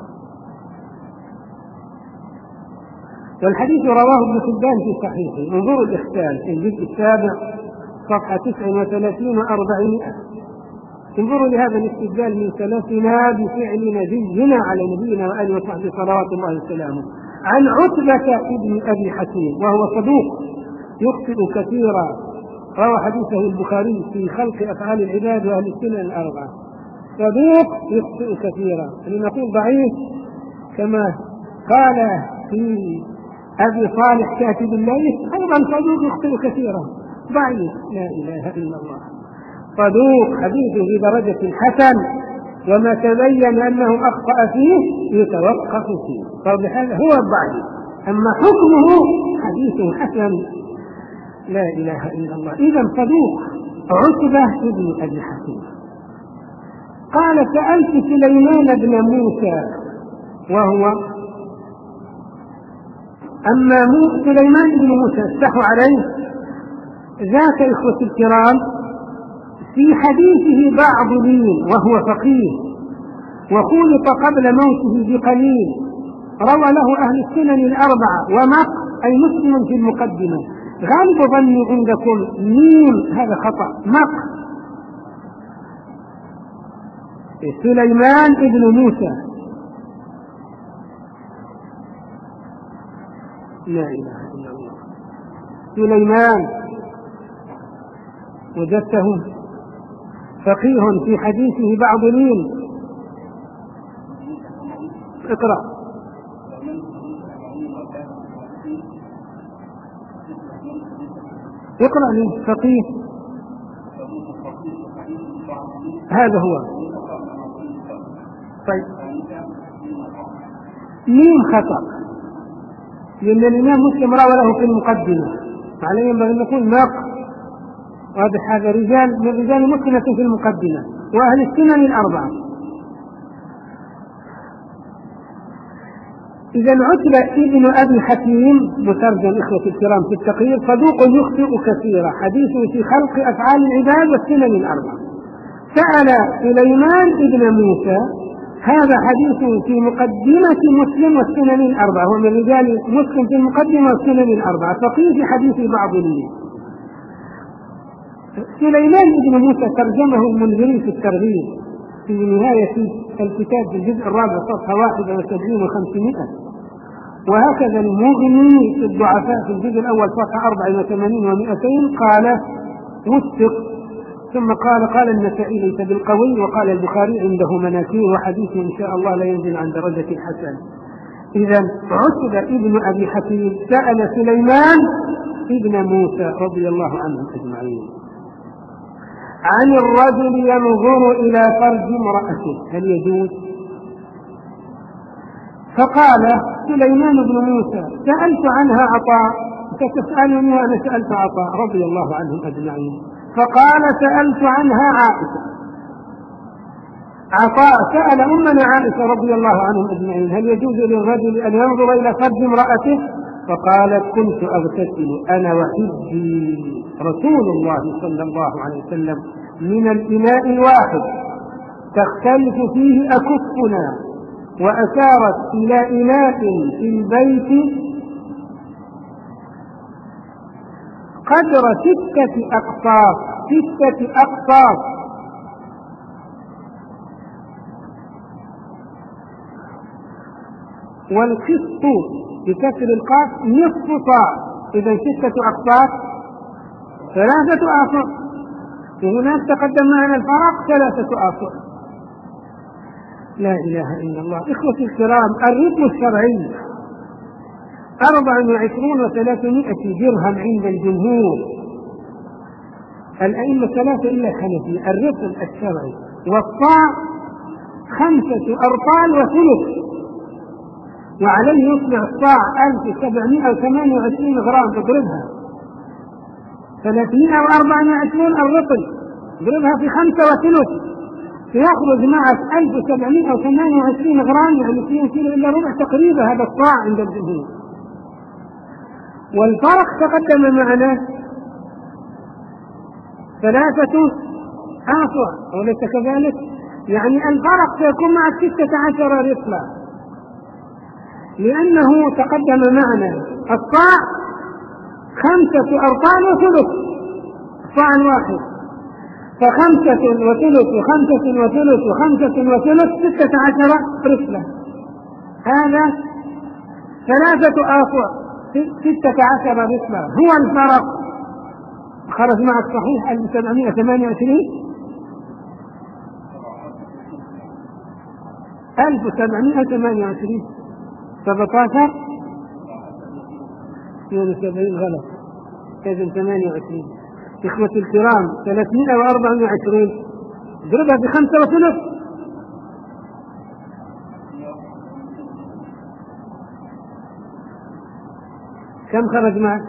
[SPEAKER 1] والحديث رواه ابن حبان في صحيحه، انظروا الإحسان في الجزء السابع صفحة تسع وثلاثين وأربعمائة. انظروا لهذا الاستدلال من سلفنا بفعل نبينا على نبينا وآله وصحبه صلوات الله وسلامه عن عتبة ابن أبي حكيم وهو صدوق يخطئ كثيرا، روى حديثه البخاري في خلق أفعال العباد وأهل السنن الأربعة. صدوق يخطئ كثيرا، لنقول ضعيف كما قال في أبي صالح كاتب الليث أيضا صدوق يخطئ كثيرا ضعيف. لا إله إلا الله. صدوق حديثه بدرجة الحسن، وما تبين أنه أخطأ فيه يتوقف فيه، فبهذا هو الضعيف، أما حكمه حديثه حسن. لا إله إلا الله. إذا صدوق عتبة ابن أبي حكيم. قال: سألت سليمان بن موسى وهو أما سليمان بن موسى استحوا عليه ذاك إخوة الكرام في حديثه بعض لين، وهو فقيه وخلط قبل موته بقليل، روى له أهل السنن الأربعة ومق أي مسلم في المقدمة. غالب ظني عندكم ميم هذا خطأ، مق سليمان ابن موسى. لا إله إلا الله. سليمان وجدته فقيه في حديثه بعض لين. اقرأ. اقرأ لي فقيه، هذا هو. طيب ميم خطأ، لأن الإمام مسلم روى له في المقدمة، عليه ينبغي أن نقول مق، واضح؟ هذا رجال من رجال مسلم في المقدمة وأهل السنن الأربعة، إذا عتبة ابن أبي حكيم مترجم إخوة الكرام في التقرير صدوق يخطئ كثيرا، حديثه في خلق أفعال العباد والسنن الأربع. سأل سليمان ابن موسى، هذا حديث في مقدمة مسلم والسنن الأربعة، هو من رجال مسلم في المقدمة والسنن الأربعة، فقيل في حديث بعض الليل. سليمان ابن موسى ترجمه المنذري في الترغيب في نهاية الكتاب في الجزء الرابع صفحة واحد وسبعين وخمسمائة، وهكذا المغني في الضعفاء في الجزء الأول صفحة أربع وثمانين ومئتين قال وثق، ثم قال قال النسائي ليس بالقوي، وقال البخاري عنده مناكير وحديثه إن شاء الله لا ينزل عن درجة الحسن. إذا عتبة ابن أبي حكيم سأل سليمان ابن موسى رضي الله عنهم أجمعين عن الرجل ينظر إلى فرج امرأته هل يجوز؟ فقال سليمان بن موسى سألت عنها عطاء، فتسألني وأنا سألت عطاء رضي الله عنهم أجمعين. فقال سألت عنها عائشة، عطاء سأل أمنا عائشة رضي الله عنهم أجمعين هل يجوز للرجل أن ينظر إلى فرج امرأته؟ فقالت كنت أغتسل أنا وحجي رسول الله صلى الله عليه وسلم من الإناء الواحد تختلف فيه أكفنا، وأشارت إلى إناء في البيت قدر ستة أقطاف ستة أقطاف والقسط بكسر القاف نصف صاع، إذا ستة أقطاف ثلاثة آصع، وهناك تقدم معنا الفرق ثلاثة آصع. لا إله إلا الله. إخوتي الكرام، الربح الشرعي أربع وعشرون وثلاثمائة درهم عند الجمهور، الأئمة ثلاثة إلا الحنفية. الربح الشرعي والصاع خمسة أرطال وثلث، وعليه يصبح الصاع ألف وسبعمائة وثمانية وعشرين غرام، تضربها ثلاثمائة وأربعة وعشرين الرطل، تضربها في خمسة وثلث فيخرج معك ألف وسبعمائة وثمانية وعشرين غرام، يعني اثنين كيلو إلا ربع تقريبا هذا الصاع عند الجمهور. والفرق تقدم معنا ثلاثة آصع وليس كذلك، يعني الفرق سيكون معك ستة عشر رطلا، لأنه تقدم معنا الصاع خمسة أرطال وثلث، صاع واحد، فخمسة وثلث وخمسة وثلث وخمسة وثلث ستة عشر رطلا، هذا ثلاثة آصع ستة عشر رطلا هو الفرق. خرج معك صحيح ألف وسبعمائة وثمانية وعشرين ألف وسبعمائة وثمانية وعشرين سبعة عشر اثنين وسبعين غلط، إذن ثمانية وعشرين. إخوة الكرام ثلاثمائة وأربعة وعشرين ضربها بخمسة وثلث كم خرج معك؟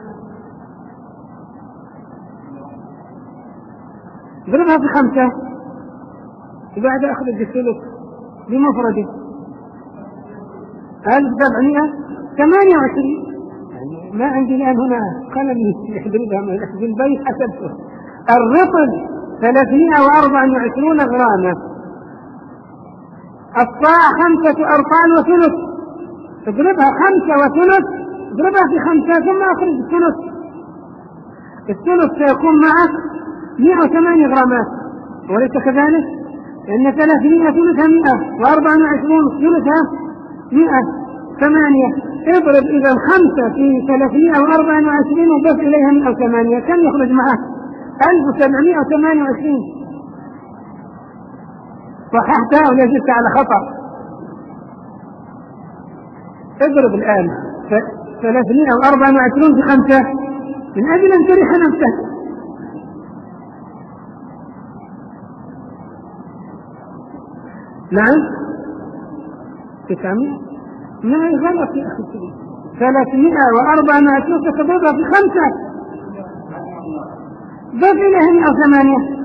[SPEAKER 1] ضربها في خمسة وبعد أخرج الثلث بمفرده ألف وسبعمائة وثمانية وعشرين. يعني ما عندي الآن هنا قلم يحضرها من أخذ البيت حسبته. الرطل ثلاثمائة وأربعة وعشرين غراما، الصاع خمسة أرطال وثلث، تضربها خمسة وثلث، اضربها في خمسة ثم أخرج الثلث. الثلث سيكون معك مئة وثمانية غرامات، وليس كذلك؟ لأن ثلاثمائة ثلثها مئة وأربعة وعشرين ثلثها مئة ثمانية، اضرب إذا خمسة في ثلاثمائة وأربعة وعشرين وضف إليها مئة وثمانية، كم يخرج معك؟ ألف وسبعمائة وثمانية وعشرين. صححتها ولا زدت على خطأ؟ اضرب الآن ثلاثمائة وأربعة وعشرين في خمسة من أجل أن تريح نفسك. نعم تسعمائة نعم غلط يا أخي، ثلاثمائة وأربعة وعشرين تضربها في خمسة ضف إليها مئة وثمانية.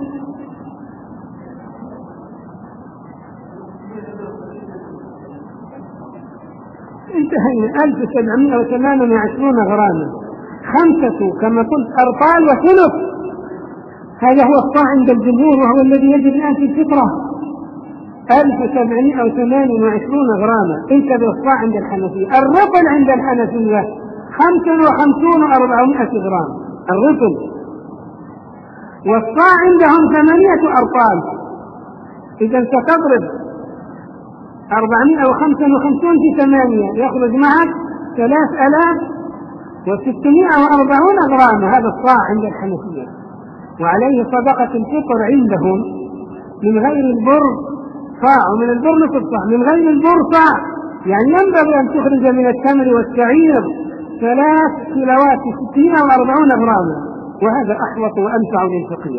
[SPEAKER 1] انتهينا. ألف وسبعمائة وثمانية وعشرين غراما، خمسة كما قلت أرطال وثلث، هذا هو الصاع عند الجمهور وهو الذي يجب الآن في الفطرة. ألف وسبعمائة وثمانية وعشرين غراما انتبه الصاع عند الحنفية. الرطل عند الحنفية خمسة وخمسون وأربعمائة غرام الرطل، والصاع عندهم ثمانية أرطال. إذا ستضرب أربعمائة وخمسة وخمسين في ثمانية يخرج معك ثلاث آلاف وستمائة وأربعون غراما، هذا الصاع عند الحنفية. وعليه صدقة الفطر عندهم من غير البر صاع، ومن البر نصف صاع، من غير البر صاع. يعني ينبغي أن تخرج من التمر والشعير ثلاث كيلوات ستمائة وأربعين غراما، وهذا أحوط وأنفع للفقير.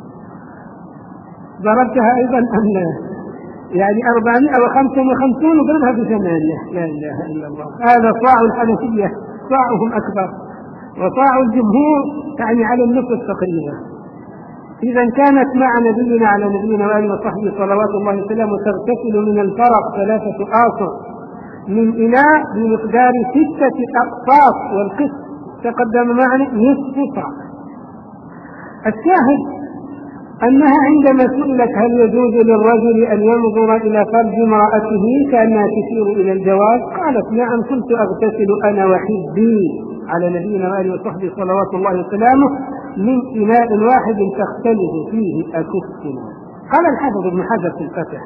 [SPEAKER 1] ضربتها أيضا أم لا؟ يعني أربعمائة وخمسة وخمسين وضربها بثمانية، لا إله إلا الله. هذا صاع الحنفية، صاعهم أكبر، وصاع الجمهور يعني على النصف تقريبا. إذا كانت مع نبينا على نبينا وآله وصحبه صلوات الله وسلامه تغتسل من الفرق ثلاثة آصع من إناء بمقدار ستة أقساط، والقسط تقدم معنا نصف صاع. الشاهد أنها عندما سئلت هل يجوز للرجل أن ينظر إلى فرج امرأته كأنها تشير إلى الجواز، قالت نعم، كنت أغتسل أنا وحبي على نبينا وآله وصحبه صلوات الله وسلامه من إناء واحد تختلف فيه أكفنا. قال الحافظ ابن حجر في الفتح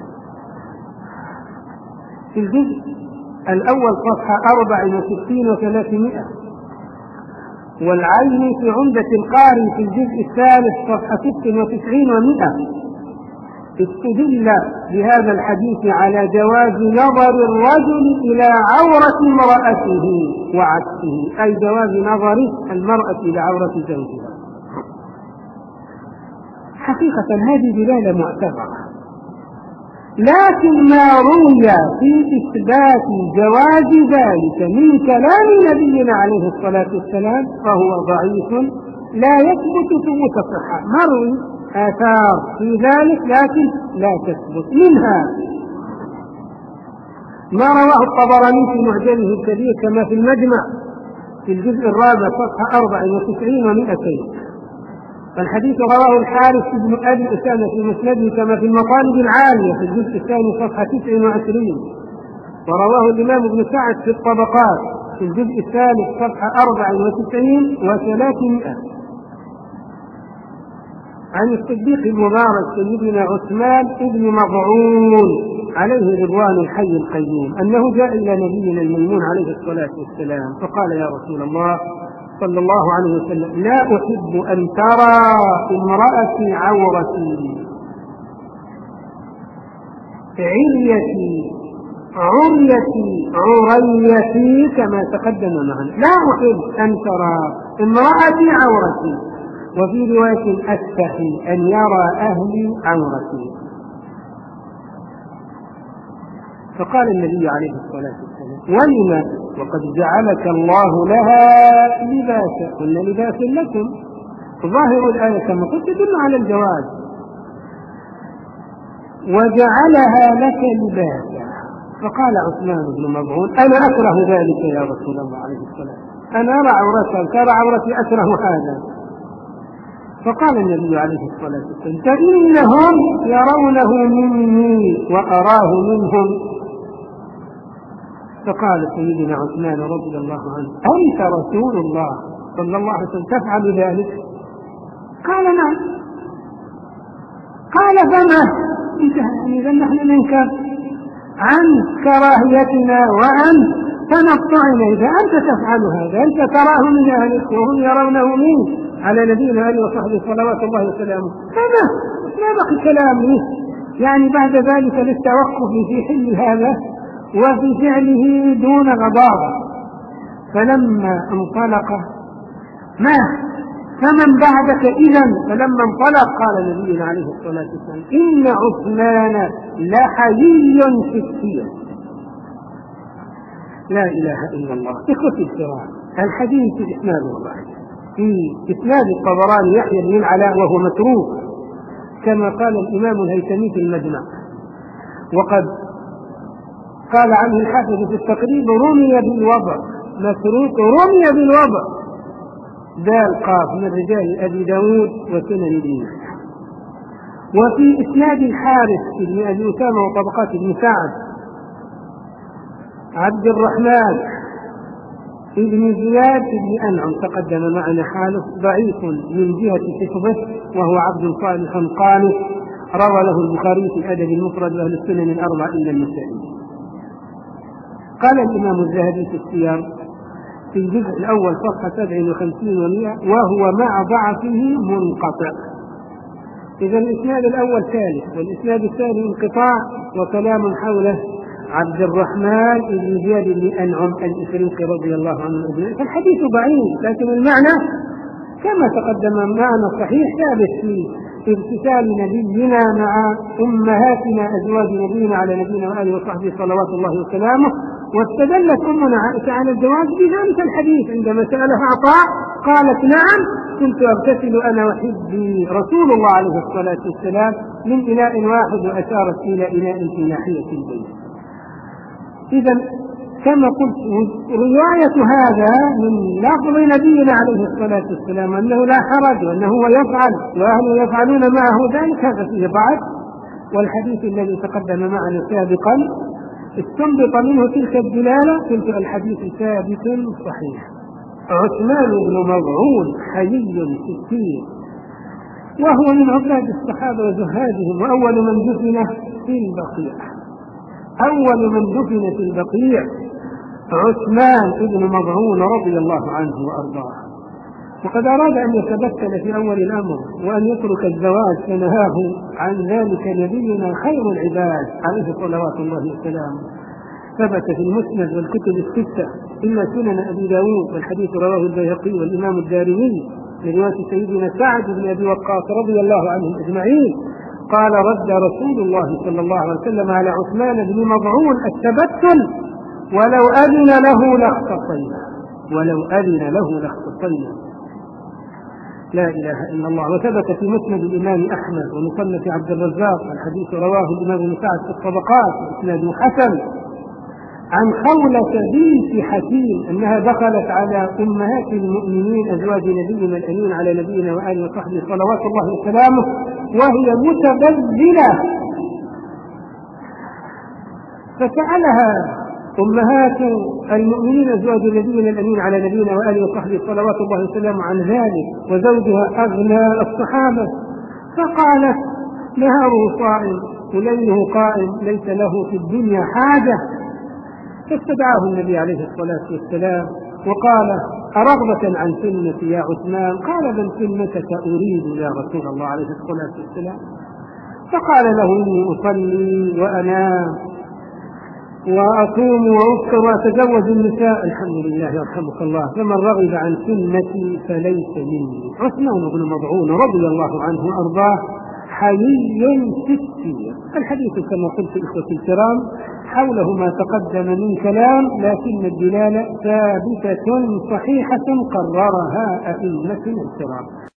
[SPEAKER 1] في الجزء الأول صفحة أربع وستين وثلاثمائة، والعين في عمدة القاري في الجزء الثالث صفحة ست وتسعين ومئة، استدل بهذا الحديث على جواز نظر الرجل إلى عورة امرأته وعكسه، أي جواز نظر المرأة إلى عورة زوجها. حقيقة هذه دلالة معتبرة، لكن ما روي في إثبات جواز ذلك من كلام نبينا عليه الصلاة والسلام فهو ضعيف لا يثبت ثبوت الصحة. مروي آثار في ذلك لكن لا تثبت. منها ما رواه الطبراني في معجمه الكبير كما في المجمع في الجزء الرابع صفحة أربع وتسعين ومئتين، الحديث رواه الحارث بن أبي أسامة في مسنده كما في المطالب العالية في الجزء الثاني صفحة تسع وعشرين، ورواه الإمام ابن سعد في الطبقات في الجزء الثالث صفحة أربع وتسعين وثلاثمائة، عن الصديق المبارك سيدنا عثمان بن مظعون عليه رضوان الحي القيوم أنه جاء إلى نبينا الميمون عليه الصلاة والسلام فقال يا رسول الله صلى الله عليه وسلم لا أحب أن ترى امرأتي عورتي، عليتي عريتي عريتي كما تقدم معنا، لا أحب أن ترى امرأتي عورتي، وفي رواية أستحي أن يرى أهلي عورتي. فقال النبي عليه الصلاة والسلام ولما وقد جعلك الله لها لباسا، قل لباس لكم، ظاهر الآية كما قلت تدل على الجواز، وجعلها لك لباسا. فقال عثمان بن مظعون أنا أكره ذلك يا رسول الله عليه الصلاة والسلام، أنا أرى عورتك ترى عورتي أكره هذا. فقال النبي عليه الصلاة والسلام فإنهم يرونه مني وأراه منهم. فقال سيدنا عثمان رضي الله عنه أنت رسول الله صلى الله عليه وسلم تفعل ذلك؟ قال نعم. قال فما؟ إذا نحن ننكر عن كراهيتنا وعن تنطعنا، إذا أنت تفعل هذا أنت تراه من أهلك وهم يرونه منك على نبينا عليه وصحبه صلوات الله وسلامه، فما ما بقي كلام له يعني بعد ذلك للتوقف في حل هذا وفي فعله دون غضاضة. فلما انطلق ما فمن بعدك إذن، فلما انطلق قال نبينا عليه الصلاة والسلام إن عثمان لحيي في السير. لا إله إلا الله. إخوتي الكرام الحديث في إسناد ضعيف، في إسناد الطبراني يحيى بن العلاء وهو متروك كما قال الإمام الهيثمي في المجمع، وقد قال عنه الحافظ في التقريب رمي بالوضع، متروك رمي بالوضع، دال قاف من رجال أبي داود وسنن ابن ماجه. وفي إسناد الحارث بن أبي أسامة وطبقات ابن سعد عبد الرحمن ابن زياد بن أنعم تقدم معنا حاله ضعيف من جهة حفظه، وهو عبد صالح قانت، روى له البخاري في الأدب المفرد وأهل السنن الأربعة إلا النسائي. قال الإمام الذهبي في السير في الجزء الأول صفحة سبع وخمسين ومئة وهو مع ضعفه منقطع. إذا الإسناد الأول ثالث والإسناد الثاني انقطاع وكلام حوله عبد الرحمن بن زياد بن أنعم الإفريقي رضي الله عنه أجمعين. فالحديث ضعيف، لكن المعنى كما تقدم معنا صحيح ثابت في امتثال نبينا مع أمهاتنا أزواج نبينا على نبينا وآله وصحبه صلوات الله وسلامه. واستدلت أمنا عائشة على الجواز بذلك الحديث عندما سألها عطاء قالت نعم كنت أغتسل أنا وحبي رسول الله عليه الصلاة والسلام من إناء واحد، وأشارت إلى إناء في ناحية البيت. إذا كما قلت رواية هذا من لفظ نبينا عليه الصلاة والسلام أنه لا حرج وأنه هو يفعل وأهله يفعلون معه ذلك، هذا فيه ضعف. والحديث الذي تقدم معنا سابقا استنبط منه تلك الدلالة، تلك الحديث ثابت صحيح. عثمان بن مظعون حيي ستين، وهو من عباد الصحابة وزهادهم، وأول من دفن في البقيع أول من دفن في البقيع عثمان بن مظعون رضي الله عنه وأرضاه. وقد أراد أن يتبتل في أول الأمر وأن يترك الزواج فنهاه عن ذلك نبينا خير العباد عليه صلوات الله وسلامه. ثبت في المسند والكتب الستة إلا سنن أبي داود، والحديث رواه البيهقي والإمام الدارمي برواية سيدنا سعد بن أبي وقاص رضي الله عنهم أجمعين قال رد رسول الله صلى الله عليه وسلم على عثمان بن مظعون التبتل ولو أذن له لاختصينا ولو أذن له لاختصينا لا إله إلا الله. وثبت في مسند الإمام أحمد ومصنف عبد الرزاق الحديث رواه الإمام ابن سعد في الطبقات وإسناده حسن عن خولة بنت حكيم أنها دخلت على أمهات المؤمنين أزواج نبينا الأمين على نبينا وآله وصحبه صلوات الله وسلامه وهي متبذلة، فسألها أمهات المؤمنين أزواج نبينا الأمين على نبينا وآله وصحبه صلوات الله وسلامه عن ذلك، وزوجها أغنى الصحابة، فقالت نهاره صائم وليله قائم ليس له في الدنيا حاجة. فاستدعاه النبي عليه الصلاة والسلام وقال أرغبة عن سنتي يا عثمان؟ قال بل سنتك أريد يا رسول الله عليه الصلاة والسلام. فقال له إني أصلي وأنام وأصوم وأفطر وأتزوج النساء الحمد لله يرحمك الله، فمن رغب عن سنتي فليس مني. عثمان بن مظعون رضي الله عنه وأرضاه حيي ستين. الحديث كما قلت إخوتي الكرام حوله ما تقدم من كلام، لكن الدلالة ثابتة صحيحة قررها أئمتنا الكرام.